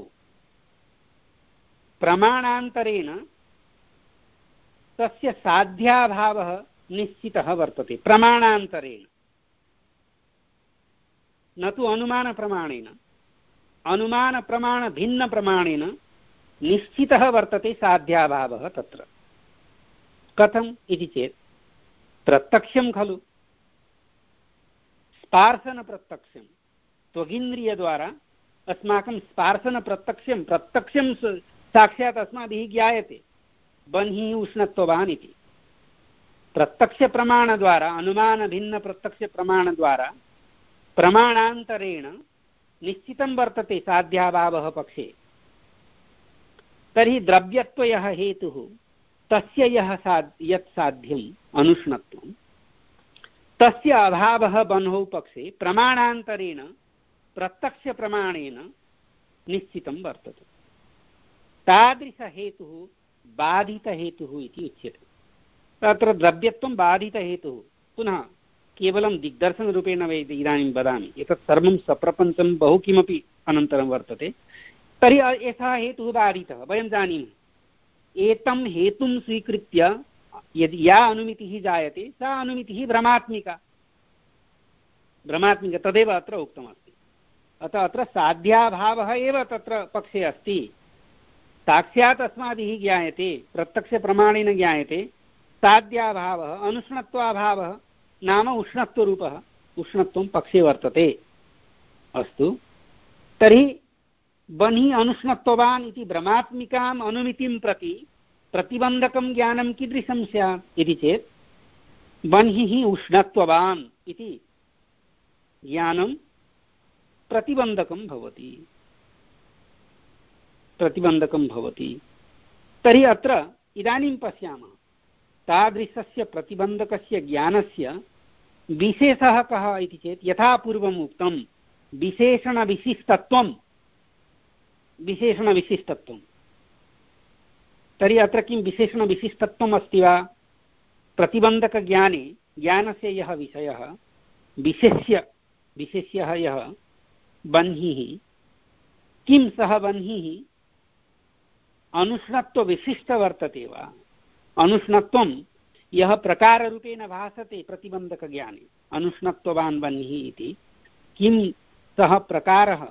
प्रमाणान्तरेण तस्य साध्याभावः निश्चितः वर्तते। प्रमाणान्तरेण न तु अनुमानप्रमाणेन। अनुमानप्रमाणभिन्नप्रमाणेन निश्चितः वर्तते साध्याभावः तत्र। कथम् इति चेत् प्रत्यक्षं खलु स्पार्शनप्रत्यक्षं त्वगिन्द्रियद्वारा अस्माकं स्पार्शनप्रत्यक्षं प्रत्यक्षं साक्षात् अस्माभिः ज्ञायते बह्निः उष्णत्ववान् इति। प्रत्यक्षप्रमाणद्वारा अनुमानभिन्नप्रत्यक्षप्रमाणद्वारा प्रमाणान्तरेण निश्चितं वर्तते साध्याभावः पक्षे। तर्हि द्रव्यत्वयः हेतुः तस्य यः साध् यत् साध्यम् अनुष्णत्वं तस्य अभावः बन्हौ पक्षे प्रमाणान्तरेण प्रत्यक्षप्रमाणेन निश्चितं वर्तते। तादृशहेतुः बाधितहेतुः इति उच्यते। तत्र द्रव्यत्वं बाधितहेतुः। पुनः केवलं दिग्दर्शनरूपेण इदानीं वदामि, एतत् सर्वं सप्रपञ्चं बहु किमपि अनन्तरं वर्तते, तर्हि एषः हेतुः बाधितः। वयं जानीमः एतं हेतुं स्वीकृत्य यदि या अनुमितिः जायते सा अनुमितिः भ्रमात्मिका भ्रमात्मिका तदेव अत्र उक्तमस्ति। अतः अत्र साध्याभावः एव तत्र पक्षे अस्ति। साक्षात् अस्माभिः ज्ञायते, प्रत्यक्षप्रमाणेन ज्ञायते साध्याभावः, अनुष्णत्वाभावः नाम उष्णत्वरूपः, उष्णत्वं पक्षे वर्तते। अस्तु, तर्हि बन्हि अनुष्णत्ववान् इति भ्रमात्मिकाम् अनुमितिं प्रति प्रतिबन्धकं ज्ञानं कीदृशं स्यात् इति चेत् बन्हिः उष्णत्ववान् इति ज्ञानं प्रतिबन्धकं भवति प्रतिबन्धकं भवति तर्हि अत्र इदानीं पश्यामः तादृशस्य प्रतिबन्धकस्य ज्ञानस्य विशेषः कः इति चेत् यथा पूर्वम् उक्तं विशेषणविशिष्टत्वं विशेषणविशिष्टत्वं। तर्हि अत्र किं विशेषणविशिष्टत्वम् अस्ति वा? प्रतिबन्धकज्ञाने ज्ञानस्य यः विषयः विशेष्य विशेष्यः यः बन्हिः, किं सः बन्हिः अनुष्णत्वविशिष्ट वर्तते वा? अनुष्णत्वं यः प्रकाररूपेण भासते प्रतिबन्धकज्ञाने अनुष्णत्ववान् बन्हिः इति, किं सः प्रकारः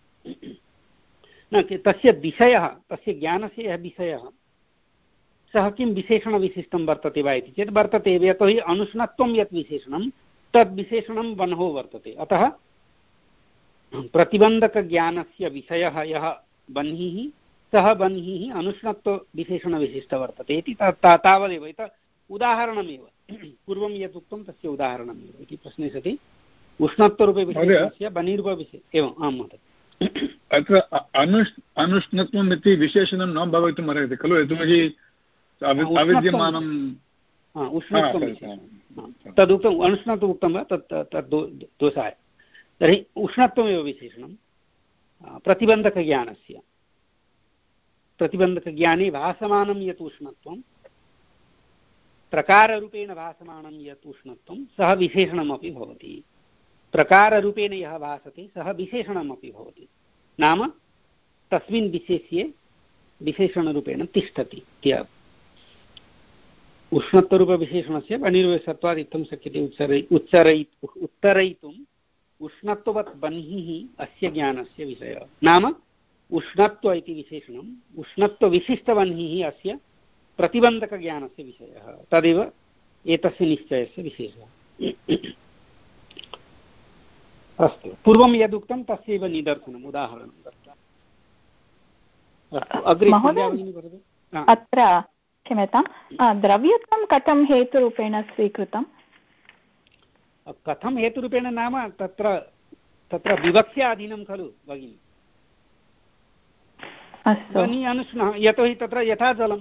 न तस्य विषयः, तस्य ज्ञानस्य यः विषयः सः किं विशेषणविशिष्टं वर्तते वा इति चेत् वर्तते एव। यतोहि अनुष्णत्वं यत् विशेषणं तद् विशेषणं बन्हो वर्तते। अतः प्रतिबन्धकज्ञानस्य विषयः यः बन्हिः सः बन्हिः अनुष्णत्वविशेषणविशिष्टः वर्तते इति तावदेव। इत उदाहरणमेव पूर्वं यत् उक्तं तस्य उदाहरणमेव इति प्रश्ने सति उष्णत्वरूपे विशेषणस्य बन्हिरूपविशेष एवम्। आं महोदय, अत्र अनुष् अनुष्णत्वम् इति विशेषणं न भवितुम् अर्हति खलु, यतोहि अविद्यमानं तदुक्तम् अनुष्णत्वम् उक्तं वा तत् तद् दोषाय। तर्हि उष्णत्वमेव विशेषणं प्रतिबन्धकज्ञानस्य। प्रतिबन्धकज्ञाने भासमानं यत् उष्णत्वं, प्रकाररूपेण भासमानं यत् उष्णत्वं सः विशेषणमपि भवति। प्रकाररूपेण यः भासते सः विशेषणमपि भवति, नाम तस्मिन् विशेष्ये विशेषणरूपेण तिष्ठति इत्यर्थः। उष्णत्वरूपविशेषणस्य बन्हिर्विशेषत्वात् इत्थं शक्यते उच्चरै उच्चरै उत्तरयितुम् उष्णत्ववत् बन्हिः अस्य ज्ञानस्य विषयः। नाम उष्णत्व इति विशेषणम् उष्णत्वविशिष्टबन्हिः अस्य प्रतिबन्धकज्ञानस्य विषयः, तदेव एतस्य निश्चयस्य विशेषः। अस्तु, पूर्वं यदुक्तं तस्यैव निदर्शनम् उदाहरणं दत्वा। अत्र क्षम्यतां, द्रव्यत्वं कथं हेतुरूपेण स्वीकृतं? कथं हेतुरूपेण नाम तत्र तत्र विवक्ष्याधीनं खलु भगिनि। बन्हि अनुष्णः, यतोहि तत्र यथा जलम्,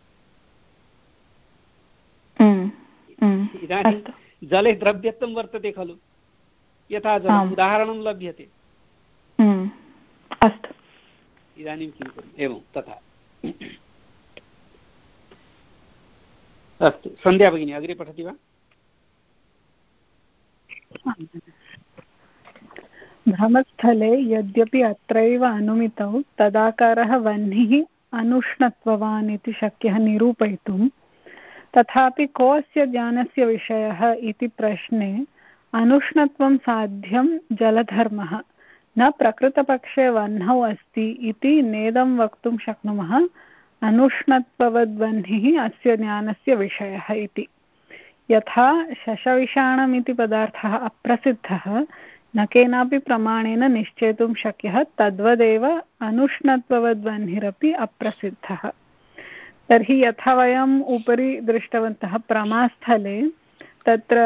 इदानीं जले द्रव्यत्वं वर्तते खलु, यथा जलम् उदाहरणं लभ्यते। अस्तु, इदानीं किं कुर्मः? एवं तथा। अस्तु, सन्ध्या भगिनी अग्रे पठति वा? भ्रमस्थले यद्यपि अत्रैव अनुमितौ तदाकारः वह्निः अनुष्णत्ववान् इति शक्यः निरूपयितुं, तथापि कोऽस्य ज्ञानस्य विषयः इति प्रश्ने अनुष्णत्वं साध्यं जलधर्मः न प्रकृतपक्षे वह्नौ अस्ति इति नेदं वक्तुं शक्नुमः अनुष्णत्ववद्वह्निः अस्य ज्ञानस्य विषयः इति। यथा शशविषाणमिति पदार्थः अप्रसिद्धः न केनापि प्रमाणेन निश्चेतुं शक्यः, तद्वदेव अनुष्णत्ववद्वह्निरपि अप्रसिद्धः। तर्हि यथा वयम् उपरि दृष्टवन्तः प्रमास्थले तत्र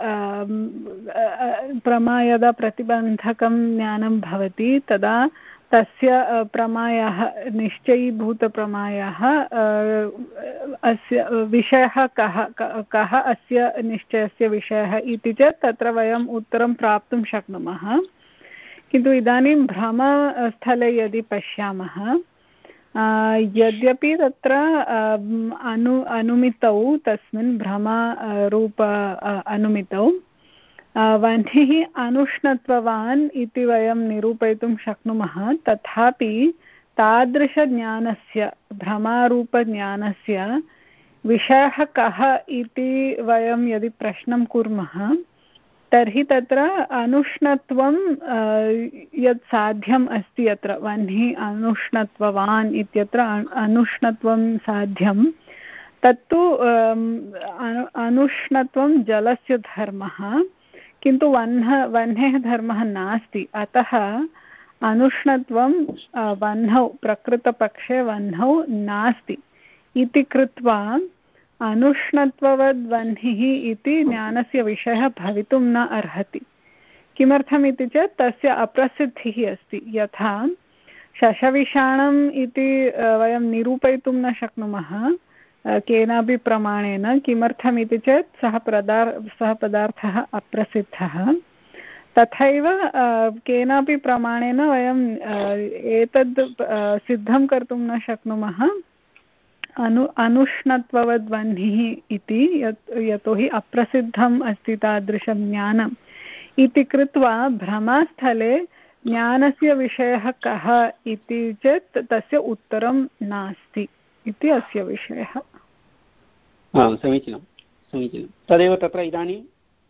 प्रमा यदा प्रतिबन्धकं ज्ञानं भवति तदा तस्य प्रमायाः निश्चयीभूतप्रमायाः अस्य विषयः कः कः अस्य निश्चयस्य विषयः इति चेत् तत्र वयम् उत्तरं प्राप्तुं शक्नुमः। किन्तु इदानीं भ्रमस्थले यदि पश्यामः, यद्यपि तत्र अनु अनुमितौ तस्मिन् भ्रमरूप अनुमितौ वह्निः अनुष्णत्ववान् इति वयं निरूपयितुं शक्नुमः, तथापि तादृशज्ञानस्य भ्रमारूपज्ञानस्य विषयः कः इति वयं यदि प्रश्नं कुर्मः तर्हि तत्र अनुष्णत्वं यत् साध्यम् अस्ति, अत्र वह्निः अनुष्णत्ववान् इत्यत्र अनुष्णत्वं साध्यं, तत्तु अनुष्णत्वं जलस्य धर्मः, किन्तु वह्नः वह्नेः धर्मः नास्ति। अतः अनुष्णत्वं वह्नौ प्रकृतपक्षे वह्नौ नास्ति इति कृत्वा अनुष्णत्ववद्वह्निः इति ज्ञानस्य विषयः भवितुं न अर्हति। किमर्थमिति चेत् तस्य अप्रसिद्धिः अस्ति। यथा शशविषाणम् इति वयं निरूपयितुं न शक्नुमः केनापि प्रमाणेन। किमर्थमिति चेत् सः पदार्थ सः पदार्थः अप्रसिद्धः। तथैव केनापि प्रमाणेन वयं एतद् सिद्धं कर्तुं न शक्नुमः अनु अनुष्णत्ववद्वह्निः इति, यत् यतोहि अप्रसिद्धम् अस्ति तादृशं ज्ञानम् इति कृत्वा भ्रमास्थले ज्ञानस्य विषयः कः इति चेत् तस्य उत्तरं नास्ति इति अस्य विषयः। समीचीनं समीचीनं तदेव तत्र इदानीं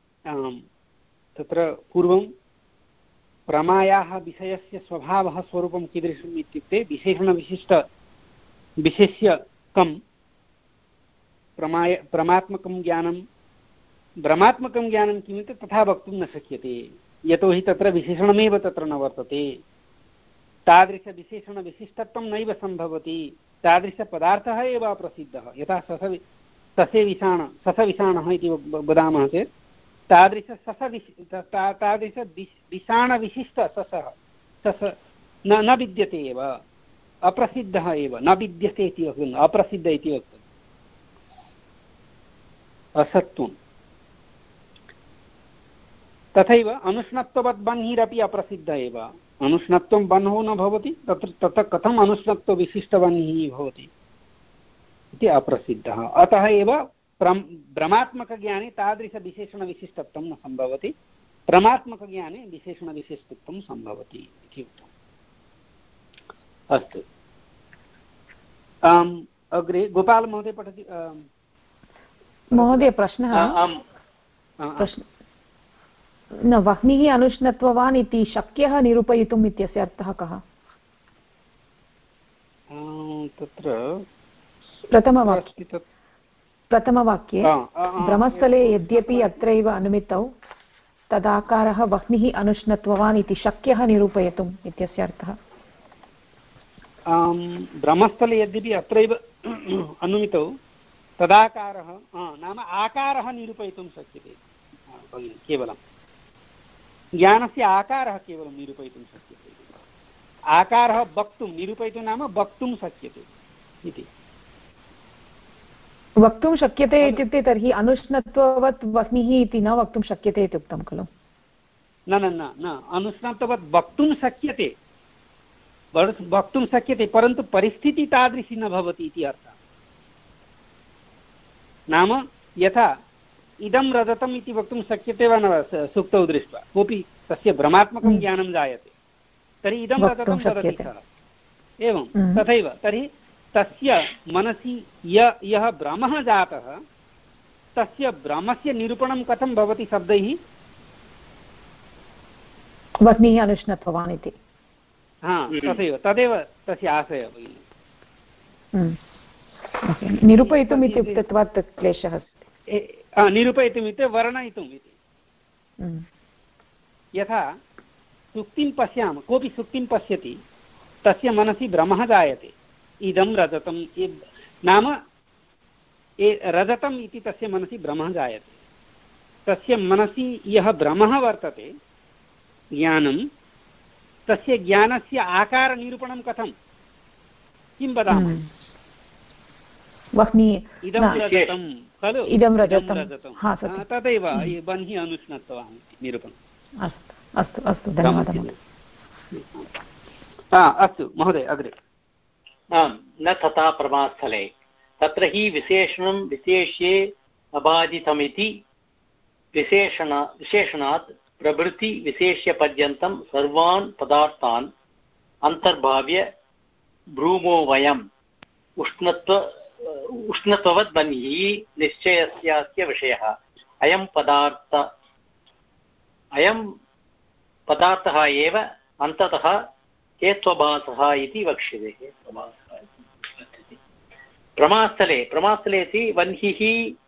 तत्र पूर्वं प्रमायाः विषयस्य स्वभावः स्वरूपं कीदृशम् इत्युक्ते विशेषणविशिष्ट विशेष्य कं प्रमाय प्रमात्मकं ज्ञानं भ्रमात्मकं ज्ञानं किमिति तथा वक्तुं न शक्यते, यतोहि तत्र विशेषणमेव तत्र न वर्तते। तादृशविशेषणविशिष्टत्वं नैव सम्भवति, तादृशपदार्थः एव अप्रसिद्धः। यथा सस सस्यविषाण ससविषाणः इति वदामः चेत् तादृश ससविश तादृश विषाणविशिष्ट ससः सस न न विद्यते एव, अप्रसिद्धः एव, न विद्यते इति वक्तुम्, अप्रसिद्ध इति वक्तुम्। असत्त्वं तथैव अनुष्णत्ववद्वह्निरपि अप्रसिद्ध एव। अनुष्णत्वं वह्नौ न भवति, तत्र तत्र कथम् अनुष्णत्वविशिष्टवह्निः भवति इति अप्रसिद्धः। अतः एव भ्रमात्मकज्ञाने तादृशविशेषणविशिष्टत्वं न सम्भवति, प्रमात्मकज्ञाने विशेषणविशिष्टत्वं सम्भवति इति उक्तम्। अस्तु, अग्रे गोपालमहोदय पठति। महोदय प्रश्नः प्रश्न न वह्निः अनुष्णत्ववान् इति शक्यः निरूपयितुम् इत्यस्य अर्थः कः? तत्र प्रथमवाक्ये प्रथमवाक्ये भ्रमस्थले यद्यपि अत्रैव अनुमितौ तदाकारः वह्निः अनुष्णत्ववान् इति शक्यः निरूपयितुम् इत्यस्य अर्थः? भ्रमस्थले यद्यपि अत्रैव अनुमितौ तदाकारः नाम आकारः निरूपयितुं शक्यते भगिनि। केवलं ज्ञानस्य आकारः केवलं निरूपयितुं शक्यते। आकारः वक्तुं निरूपयितुं नाम वक्तुं शक्यते इति। वक्तुं शक्यते इत्युक्ते तर्हि अनुष्णत्ववत् वह्निः इति न वक्तुं शक्यते इति उक्तं खलु? न न न न अनुष्णत्ववत् वक्तुं शक्यते, वक्तुं शक्यते, परन्तु परिस्थितिः तादृशी न भवति इति अर्थः। नाम यथा इदं रजतम् इति वक्तुं शक्यते वा न सूक्तौ दृष्ट्वा कोऽपि तस्य भ्रमात्मकं ज्ञानं जायते, तर्हि इदं रजतं वदति सः। एवं तथैव तर्हि तस्य मनसि य यः भ्रमः जातः तस्य भ्रमस्य निरूपणं कथं भवति शब्दैः? वह्निः अनुष्णत्ववान् इति। हा तथैव तदेव तस्य आशयः भगिनि। निरूपयितुम् इति उक्तत्वात् क्लेशः अस्ति। निरूपयितुम् इति वर्णयितुम् इति। यथा सुक्तिं पश्यामः, कोऽपि सुक्तिं पश्यति तस्य मनसि भ्रमः जायते, इदं रजतं नाम रजतम् इति तस्य मनसि भ्रमः जायते। तस्य मनसि यः भ्रमः वर्तते ज्ञानं, तस्य ज्ञानस्य आकारनिरूपणं कथं, किं वदामः? वह्निः इदं रजतं खलु, इदं रजतं, तदैव वह्निः अनुष्णत्ववान् इति निरूपणम्। अस्तु अस्तु अस्तु धन्यवादः। अस्तु महोदय अग्रे। न तथा प्रमास्थले, तत्र हि विशेषणं विशेष्ये अबाधितमिति विशेषण विशेषणात् प्रभृतिविशेष्यपर्यन्तं सर्वान् पदार्थान् अन्तर्भाव्य ब्रूमो वयम् उष्णत्व उष्णत्ववद् बन्ही निश्चयस्यास्य विषयः अयं पदार्थ अयं पदार्थः एव अन्ततः हेत्वभासः इति वक्ष्यते। प्रमास्थले प्रमास्थले इति वह्निः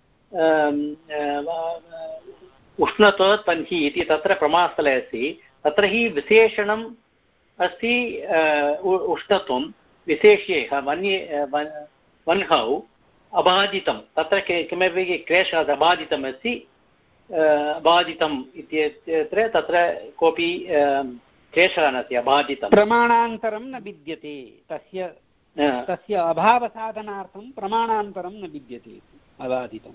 उष्णत्वात् वह्निः इति तत्र प्रमास्थले अस्ति। तत्र हि विशेषणम् अस्ति उष्णत्वं विशेष्ये वन्ये वह्नौ अबाधितं तत्र किमपि क्लेशः अबाधितम् अस्ति अबाधितम् इत्यत्र तत्र कोऽपि क्लेशः नास्ति अबाधितं प्रमाणान्तरं न विद्यते तस्य तस्य अभावसाधनार्थं प्रमाणान्तरं न विद्यते अबाधितम्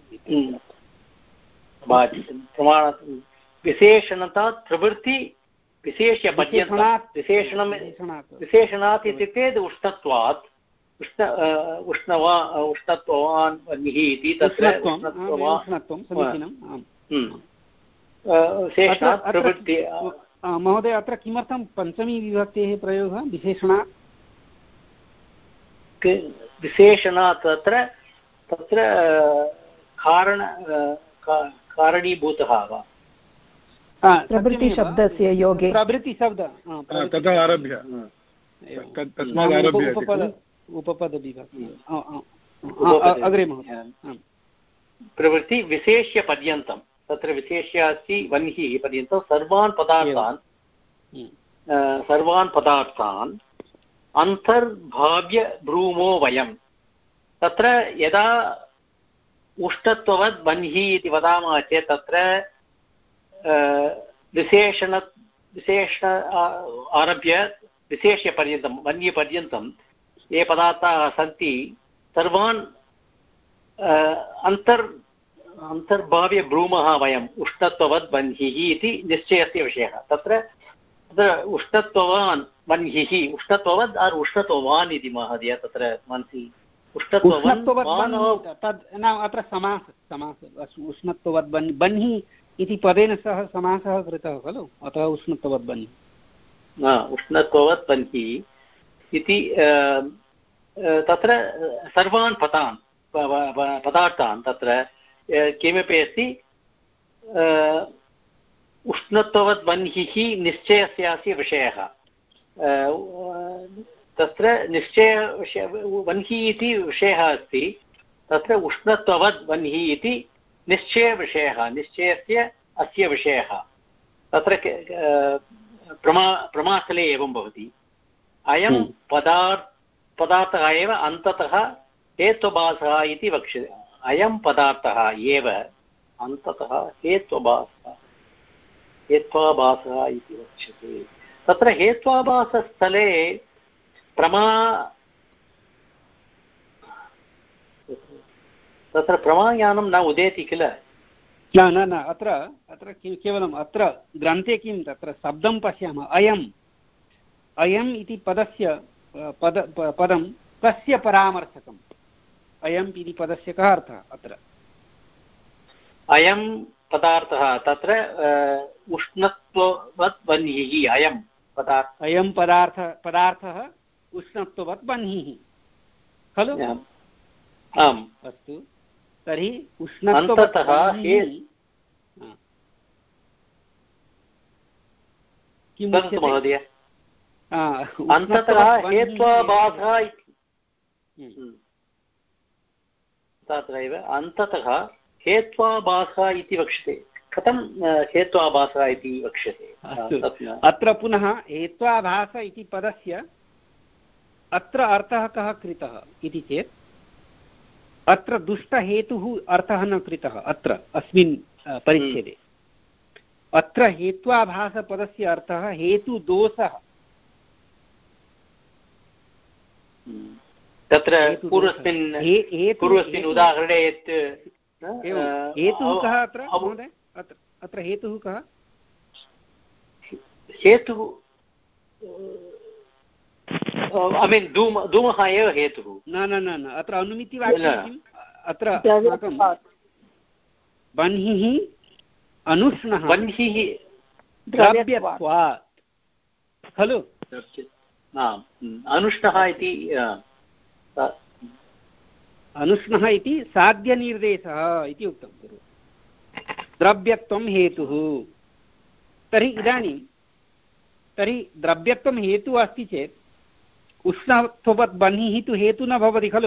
अबाधितं प्रमाण विशेषणतात् प्रवृत्ति विशेष्यपर्यन्तं विशेषणं विशेषणात् इत्युक्ते उष्णत्वात् उष्ण उष्णवा उष्णत्ववान् वह्निः इति तत्र विशेषणात् प्रवृत्ति। महोदय अत्र किमर्थं पञ्चमी विभक्तेः प्रयोगः विशेषणात् विशेषणात् तत्र तत्र कारण कारणीभूतः वा प्रभृतिशब्दस्य योगे प्रभृतिशब्द ततः आरभ्य तस्मात् आरभ्य उपपदविभक्ति अग्रे महोदय प्रवृत्ति विशेष्यपर्यन्तं तत्र विशेष्य अस्ति वह्निः पर्यन्तं सर्वान् पदार्थान् सर्वान् पदार्थान् अन्तर्भाव्य ब्रूमो वयं तत्र यदा उष्णत्ववद् वह्निः इति वदामः चेत् तत्र विशेषण विशेषण आरभ्य विशेष्यपर्यन्तं वह्निपर्यन्तं ये पदार्थाः सन्ति सर्वान् अन्तर् अन्तर्भाव्य ब्रूमः वयम् उष्णत्ववद् वह्निः इति निश्चयस्य विषयः। तत्र तत्र उष्णत्ववान् वह्निः उष्णत्ववद् आर् उष्णत्ववान् इति महोदय तत्र मनसि उष्णत्ववान् तद् न अत्र समास समास उष्णत्ववद् वह्निः इति पदेन सह समासः कृतः खलु अतः उष्णत्ववद् वह्निः उष्णत्ववद् वह्निः इति तत्र सर्वान् पदान् पदार्थान् तत्र किमपि अस्ति उष्णत्ववद् वह्निः निश्चयस्यास्य विषयः तत्र निश्चय वह्निः इति विषयः अस्ति तत्र उष्णत्ववद् वह्निः इति निश्चयविषयः निश्चयस्य अस्य विषयः तत्र प्रमा प्रमास्थले एवं भवति अयं पदार्थ पदार्थः एव अन्ततः हेत्वभासः इति वक्ष्यते। अयं पदार्थः एव अन्ततः हेत्वभासः हेत्वाभासः इति वक्ष्यते। तत्र हेत्वाभासस्थले प्रमा तत्र प्रमाज्ञानं न उदेति किल न न न अत्र अत्र किं केवलम् अत्र ग्रन्थे किं तत्र शब्दं पश्यामः अयम् अयम् इति पदस्य पद पदं कस्य परामर्शकम् अयम् इति पदस्य कः अर्थः अत्र अयं पदार्थः तत्र उष्णत्ववत् वह्निः अयं पदार्थः अयं पदार्थ पदार्थः उष्णत्ववत् वह्निः खलु आम् अस्तु तर्हि उष्णत्वतः किं महोदय अन्ततः हेत्वाभासः तत्रैव अन्ततः हेत्वाभासः इति वक्ष्यते। कथं हेत्वाभासः इति वक्ष्यते अत्र पुनः हेत्वाभास इति पदस्य अत्र अर्थः कः कृतः इति चेत् अत्र दुष्टहेतुः अर्थः न कृतः अत्र अस्मिन् परिच्छेदे अत्र हेत्वाभासपदस्य अर्थः हेतुदोषः तत्र पूर्वस्मिन् पूर्वस्मिन् उदाहरणे यत् हेतुः कः अत्र महोदय अत्र अत्र हेतुः कः हेतुः I mean धूम धूमः एव हेतुः न न न न अत्र अनुमितिवाक्यं किम् अत्र अस्माकं वह्निः अनुष्णः वह्निः द्रव्यत्वात् खलु अनुष्णः इति अनुष्णः इति साध्यनिर्देशः इति उक्तं खलु द्रव्यत्वं हेतुः तर्हि इदानीं तर्हि द्रव्यत्वं हेतुः अस्ति चेत् उष्णत्ववत् बह्निः तु हेतुः न भवति खलु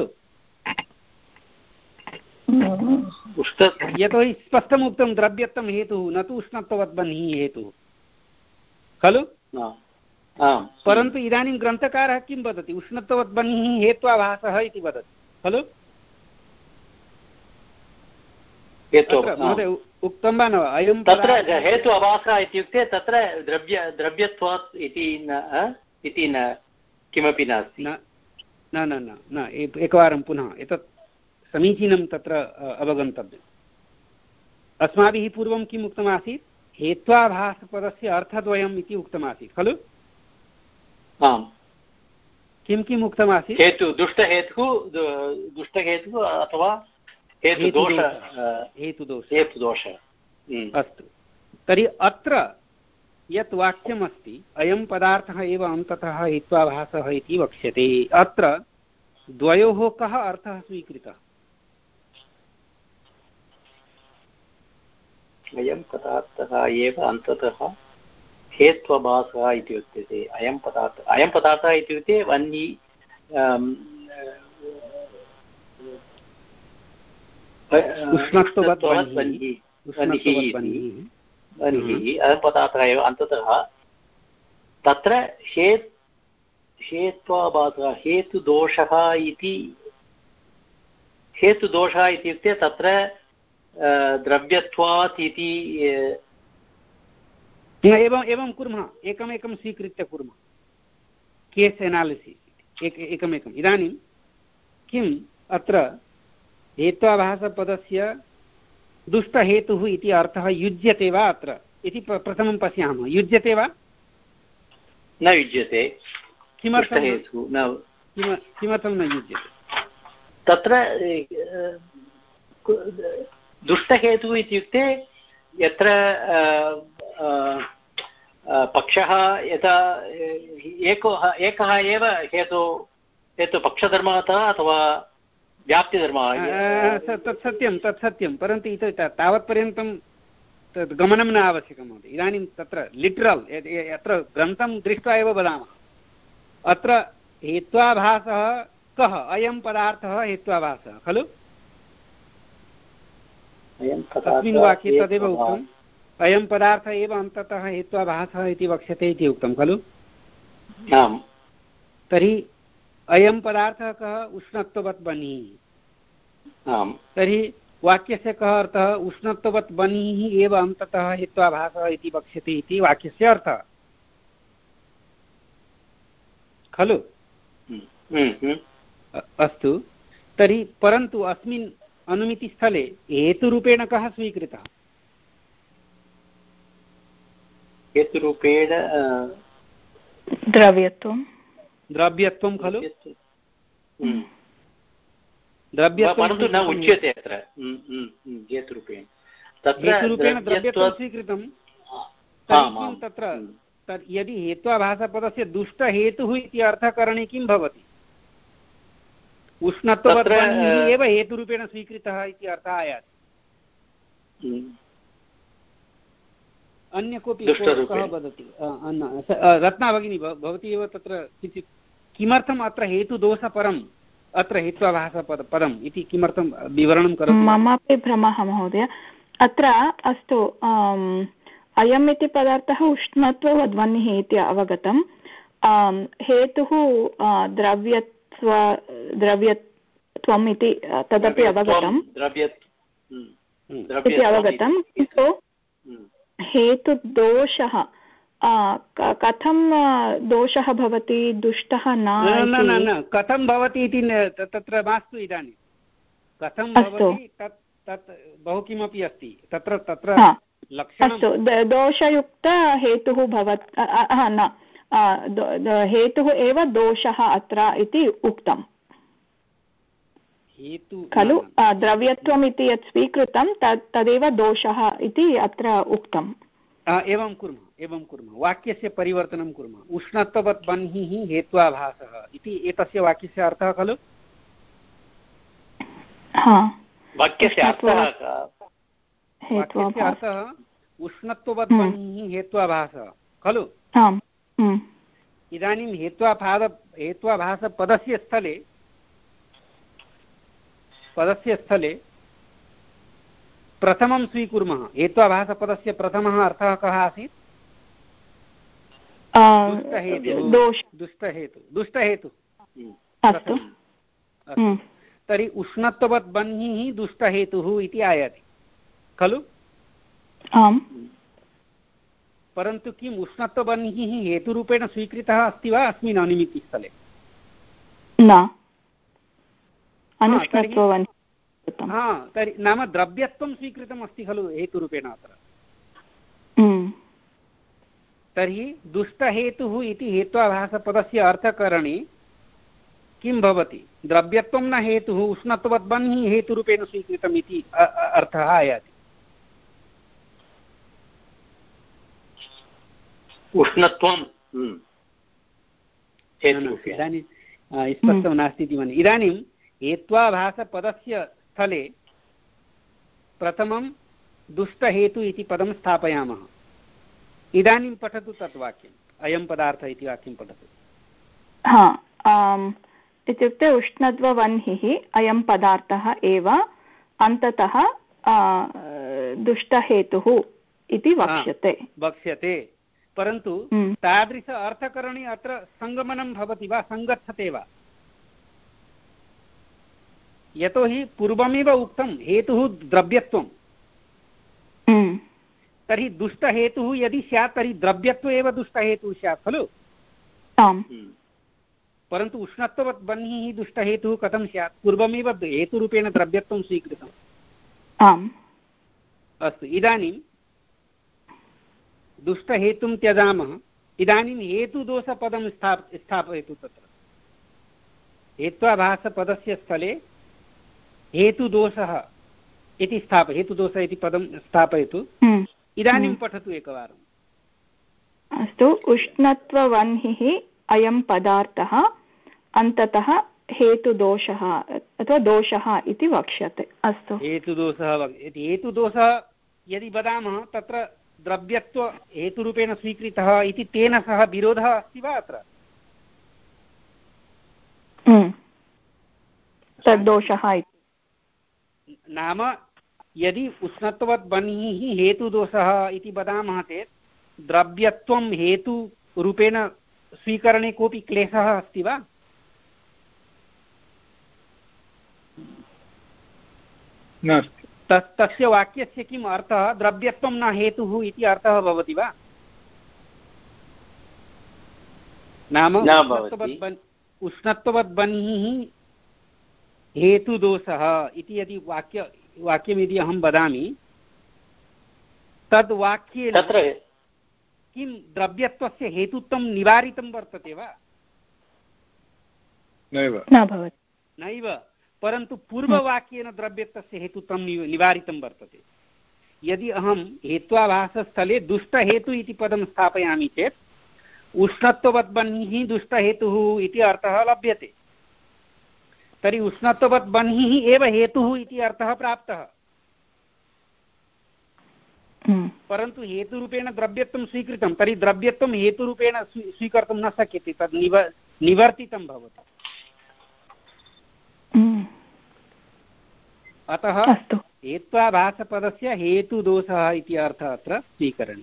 यतोहि स्पष्टम् उक्तं द्रव्यत्वं हेतुः न तु उष्णत्ववत् बह्निः हेतुः खलु परन्तु इदानीं ग्रन्थकारः किं वदति उष्णत्ववत् बह्निः हेत्वाभासः इति वदति खलु महोदय उक्तं वा न वा अयं तत्र हेतु अभासः इत्युक्ते तत्र द्रव्य द्रव्यत्वात् इति न इति न किमपि नास्ति न न न न एकवारं पुनः एतत् समीचीनं तत्र अवगन्तव्यम् अस्माभिः पूर्वं किम् उक्तमासीत् हेत्वाभासपदस्य अर्थद्वयम् इति उक्तमासीत् खलु आम् किं किम् उक्तमासीत् हेतु दुष्टहेतुः दुष्टहेतुः अथवा हेतुदोष हेतुदोष हेतुदोष अस्तु तर्हि अत्र यत् वाक्यमस्ति अयं पदार्थः एव अन्ततः हेत्वाभासः इति वक्ष्यते अत्र द्वयोः कः अर्थः स्वीकृतः अयं पदार्थः एव अन्ततः हेत्वाभासः इति उच्यते अयं पदार्थः अयं पदार्थः इत्युक्ते वह्नि उष्णत्ववत् अयं पदार्थः एव अन्ततः तत्र हेत् हेत्वाभासः हेतुदोषः इति हेतुदोषः इत्युक्ते तत्र द्रव्यत्वात् इति एवम् एवं कुर्मः एकमेकं स्वीकृत्य कुर्मः केस् एनालिसिस् एक एकमेकम् इदानीं किम् अत्र हेत्वाभासपदस्य दुष्टहेतुः इति अर्थः युज्यते वा अत्र इति प्रथमं पश्यामः युज्यते वा न युज्यते किमर्थं किमर्थं न युज्यते तत्र दुष्टहेतुः इत्युक्ते यत्र पक्षः यथा एकः एकः एव हेतु हेतु पक्षधर्मः अथवा व्याप्तिधर्मः तत् सत्यं तत् सत्यं परन्तु इतः तावत्पर्यन्तं तद् गमनं न आवश्यकं महोदय इदानीं तत्र लिटरल् यत्र ग्रन्थं दृष्ट्वा एव वदामः अत्र हेत्वाभासः कः अयं पदार्थः हेत्वाभासः खलु तस्मिन् वाक्ये तदेव उक्तम् अयं पदार्थः एव अन्ततः हेत्वाभासः इति वक्ष्यते इति उक्तं खलु तर्हि अयं पदार्थः कः उष्णत्ववत् बह्निः तर्हि वाक्यस्य कः अर्थः उष्णत्ववत् बह्निः एव अन्ततः हेत्वाभासः इति वक्ष्यते इति वाक्यस्य अर्थः खलु अस्तु तर्हि परन्तु अस्मिन् अनुमितिस्थले हेतुरूपेण कः स्वीकृतः हेतुरूपेण द्रव्यत्वं द्रव्यत्वं खलु परन्तु न उच्यते अत्र हेतुरूपेण हेतुरूपेण द्रव्यत्वं स्वीकृतं तत्र तत् यदि हेत्वाभासपदस्य दुष्टहेतुः इति अर्थकरणे किं भवति उष्णत्ववत् बह्निः एव हेतुरूपेण स्वीकृतः इति अर्थः आयाति अन्य कोऽपि कः वदति रत्ना भगिनी भवती एव तत्र किञ्चित् किमर्थम् अत्र हेतुदोषपरम् अत्र हेत्वाभासपद पदम् इति किमर्थं विवरणं करोति ममापि भ्रमः महोदय अत्र अस्तु अयम् इति पदार्थः उष्णत्ववद्वह्निः इति अवगतं हेतुः द्रव्यत्व द्रव्यत्वम् इति तदपि अवगतं इति अवगतं किन्तु हेतुदोषः कथं दोषः भवति दुष्टः न कथं भवति इति तत्र मास्तु इदानीं कथं भवति तत् तत् बहु किमपि अस्ति तत्र तत्र अस्तु दोषयुक्त हेतुः भवत् न हेतुः एव दोषः अत्र इति उक्तम् खलु द्रव्यत्वम् इति यत् स्वीकृतं तत् तदेव दोषः इति अत्र उक्तम्। एवं कुर्मः एवं कुर्मः वाक्यस्य परिवर्तनं कुर्मः। उष्णत्ववत् बह्निः हेत्वाभासः इति एतस्य वाक्यस्य अर्थः खलु। वाक्यस्य अर्थः उष्णत्ववत् बह्निः हेत्वाभासः खलु। इदानीं हेत्वाभास हेत्वाभासपदस्य स्थले पदस्य स्थले प्रथमं स्वीकुर्मः। हेत्वाभासपदस्य प्रथमः अर्थः कः आसीत्? दुष्टहेतु दुष्टहेतु तर्हि उष्णत्ववत् बह्निः दुष्टहेतुः इति आयाति खलु। परन्तु किम् उष्णत्वबह्निः हेतुरूपेण स्वीकृतः अस्ति वा अस्मिन् अनुमितिस्थले? न। हा तर्हि नाम द्रव्यत्वं स्वीकृतम् अस्ति खलु हेतुरूपेण अत्र। तर्हि दुष्टहेतुः इति हेत्वाभासपदस्य अर्थकरणे किं भवति? द्रव्यत्वं न हेतुः उष्णत्ववत् बह्निः हेतुरूपेण स्वीकृतम् इति अर्थः आयाति। उष्णत्वं इदानीं स्पष्टं नास्ति इति मन्ये। इदानीं हेत्वाभासपदस्य स्थले प्रथमं दुष्टहेतु इति पदं स्थापयामः। इदानीं पठतु तत् वाक्यम्। अयं पदार्थः इति वाक्यं पठतु। हा इत्युक्ते उष्णत्ववह्निः अयं पदार्थः एव अन्ततः दुष्टहेतुः इति वक्ष्यते वक्ष्यते परन्तु तादृश अर्थकरणे अत्र सङ्गमनं भवति वा सङ्गच्छते वा? यतोहि पूर्वमेव उक्तं हेतुः द्रव्यत्वं। तर्हि दुष्टहेतुः यदि स्यात् तर्हि द्रव्यत्व एव दुष्टहेतुः स्यात् खलु। परन्तु उष्णत्ववत् बह्निः दुष्टहेतुः कथं स्यात्? पूर्वमेव हेतुरूपेण द्रव्यत्वं स्वीकृतम्। अस्तु इदानीं दुष्टहेतुं त्यजामः। इदानीं हेतुदोषपदं स्थाप स्थापयतु तत्र। हेत्वाभासपदस्य स्थले हेतुदोषः इति स्थाप हेतुदोषः इति पदं स्थापयतु। इदानीं पठतु एकवारम्। अस्तु उष्णत्ववह्निः अयं पदार्थः अन्ततः हेतुदोषः अथवा दोषः इति वक्ष्यते। अस्तु हेतुदोषः हेतुदोषः यदि वदामः तत्र द्रव्यत्व हेतुरूपेण स्वीकृतः इति तेन सह विरोधः अस्ति वा अत्र? तद्दोषः इति नाम यदि उष्णत्ववत् बह्निः हेतुदोषः इति वदामः चेत् द्रव्यत्वं हेतुरूपेण स्वीकरणे कोऽपि क्लेशः अस्ति वा? नास्ति। तस्य वाक्यस्य किम् अर्थः? द्रव्यत्वं न हेतुः इति अर्थः भवति वा? नाम उष्णत्ववत् बह्निः हेतुदोषः इति यदि वाक्य वाक्यं यदि अहं वदामि तद् वाक्ये तत्र किं द्रव्यत्वस्य हेतुत्वं निवारितं वर्तते वा? नैव नैव। परन्तु पूर्ववाक्येन द्रव्यत्वस्य हेतुत्वं निवारितं वर्तते। यदि अहं हेत्वाभासस्थले दुष्टहेतु इति पदं स्थापयामि चेत् उष्णत्ववत् बह्निः दुष्टहेतुः इति अर्थः लभ्यते। तर्हि उष्णत्ववत् बह्निः एव हेतुः इति अर्थः प्राप्तः। परन्तु हेतुरूपेण द्रव्यत्वं स्वीकृतं तर्हि द्रव्यत्वं हेतुरूपेण स्वीकर्तुं न शक्यते। तद् निव निवर्तितं भवति। अतः हेत्वाभासपदस्य हेतुदोषः इति अर्थः अत्र स्वीकरणीयः।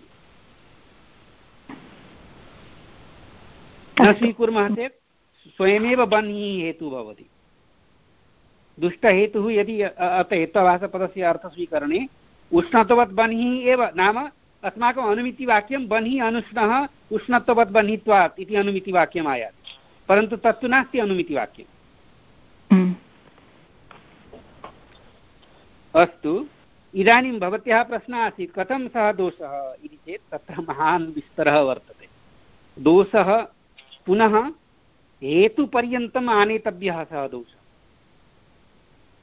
न स्वीकुर्मः चेत् स्वयमेव बह्निः हेतुः भवति। दुष्टहेतुः यदि अतः हेत्वाभासपदस्य अर्थस्वीकरणे उष्णत्ववत् बह्निः एव नाम अस्माकम् अनुमितिवाक्यं बह्निः अनुष्णः उष्णत्ववत् बह्नित्वात् इति अनुमितिवाक्यम् आयाति। परन्तु तत्तु नास्ति अनुमितिवाक्यम्। अस्तु इदानीं भवत्याः प्रश्नः आसीत् कथं सः दोषः इति चेत् तत्र महान् विस्तरः वर्तते। दोषः पुनः हेतुपर्यन्तम् आनेतव्यः सः दोषः।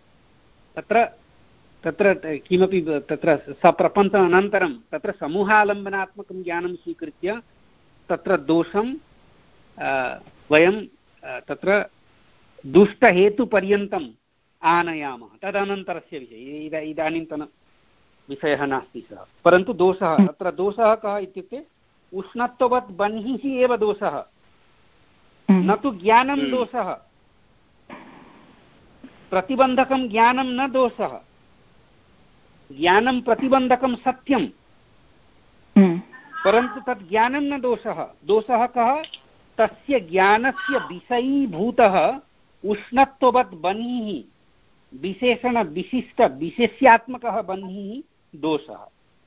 तत्र तत्र किमपि तत्र सप्रपञ्च अनन्तरं तत्र समूहालम्बनात्मकं ज्ञानं स्वीकृत्य तत्र दोषं वयं तत्र दुष्टहेतुपर्यन्तम् आनयामः, तदनन्तरस्य विषये इद इदानीन्तन विषयः नास्ति सः। परन्तु दोषः अत्र दोषः कः इत्युक्ते उष्णत्ववत् बह्निः एव दोषः, न तु ज्ञानं दोषः। प्रतिबन्धकं ज्ञानं न दोषः, ज्ञानं प्रतिबन्धकं सत्यं, परन्तु तत् ज्ञानं न दोषः। दोषः कः? तस्य ज्ञानस्य विषयीभूतः उष्णत्ववत् बह्निः, विशेषणविशिष्ट विशेष्यात्मकः बह्निः दोषः।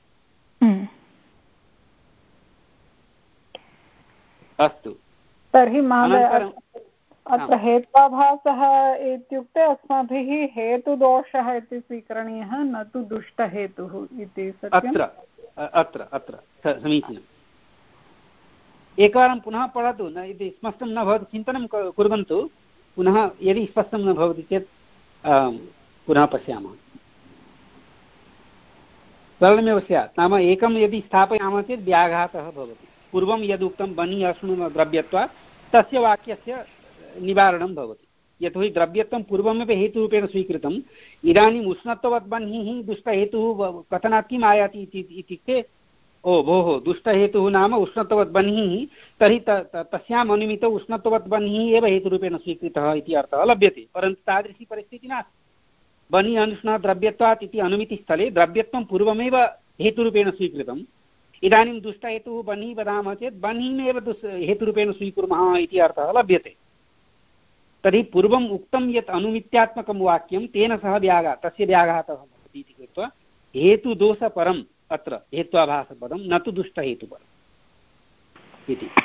अस्तु, तर्हि महोदय अत्र हेत्वाभासः इत्युक्ते अस्माभिः हेतुदोषः इति स्वीकरणीयः, न तु दुष्टहेतुः इति सत्यम्? अत्र अत्र अत्र समीचीनम्। एकवारं पुनः पठतु, न यदि स्पष्टं न भवति चिन्तनं कुर्वन्तु, पुनः यदि स्पष्टं न भवति चेत् पुनः पश्यामः। सरलमेव स्यात्, नाम एकं यदि स्थापयामः चेत् व्याघातः भवति। पूर्वं यदुक्तं बनि अश्नु द्रव्यत्वात् तस्य वाक्यस्य निवारणं भवति, यतोहि द्रव्यत्वं पूर्वमेव हेतुरूपेण स्वीकृतम्। इदानीम् उष्णत्ववत् बह्निः दुष्टहेतुः कथनात् किम् आयाति इत्युक्ते ओ भोः दुष्टहेतुः नाम उष्णत्ववत् बह्निः, तर्हि तस्याम् अनुमितौ उष्णत्ववत् बह्निः एव हेतुरूपेण स्वीकृतः इति अर्थः लभ्यते। परन्तु तादृशी परिस्थितिः नास्ति। बनि अनुष्णा द्रव्यत्वात् इति अनुमितिस्थले द्रव्यत्वं पूर्वमेव हेतुरूपेण स्वीकृतम्। इदानीं दुष्टहेतुः बह्निः वदामः चेत् बह्निमेव दुस् हेतुरूपेण स्वीकुर्मः इति अर्थः लभ्यते। तर्हि पूर्वम् उक्तं यत् अनुमित्यात्मकं वाक्यं तेन सह व्याघातः तस्य व्याघातः भवति इति कृत्वा हेतुदोषपरम् अत्र हेत्वाभासपदं, न तु दुष्टहेतुपरम् इति।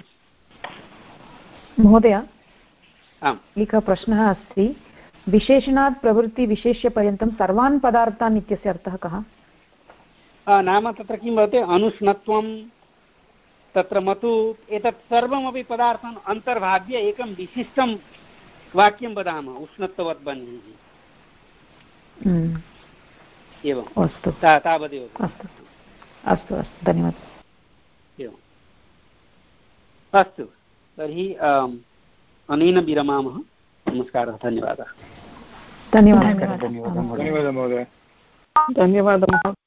महोदय, आम्, एकः प्रश्नः अस्ति। विशेषणात् प्रवृत्तिविशेष्यपर्यन्तं सर्वान् पदार्थान् इत्यस्य अर्थः कः? नाम तत्र किं भवति, अनुष्णत्वं तत्र मतु एतत् सर्वमपि पदार्थान् अन्तर्भाव्य एकं विशिष्टं वाक्यं वदामः, उष्णत्ववत् बह्निः। एवम्, अस्तु, तावदेव। अस्तु अस्तु अस्तु धन्यवादः। एवम्, अस्तु तर्हि अनेन विरमामः। नमस्कारः, धन्यवादः। धन्यवादः धन्यवादः महोदय। धन्यवादः।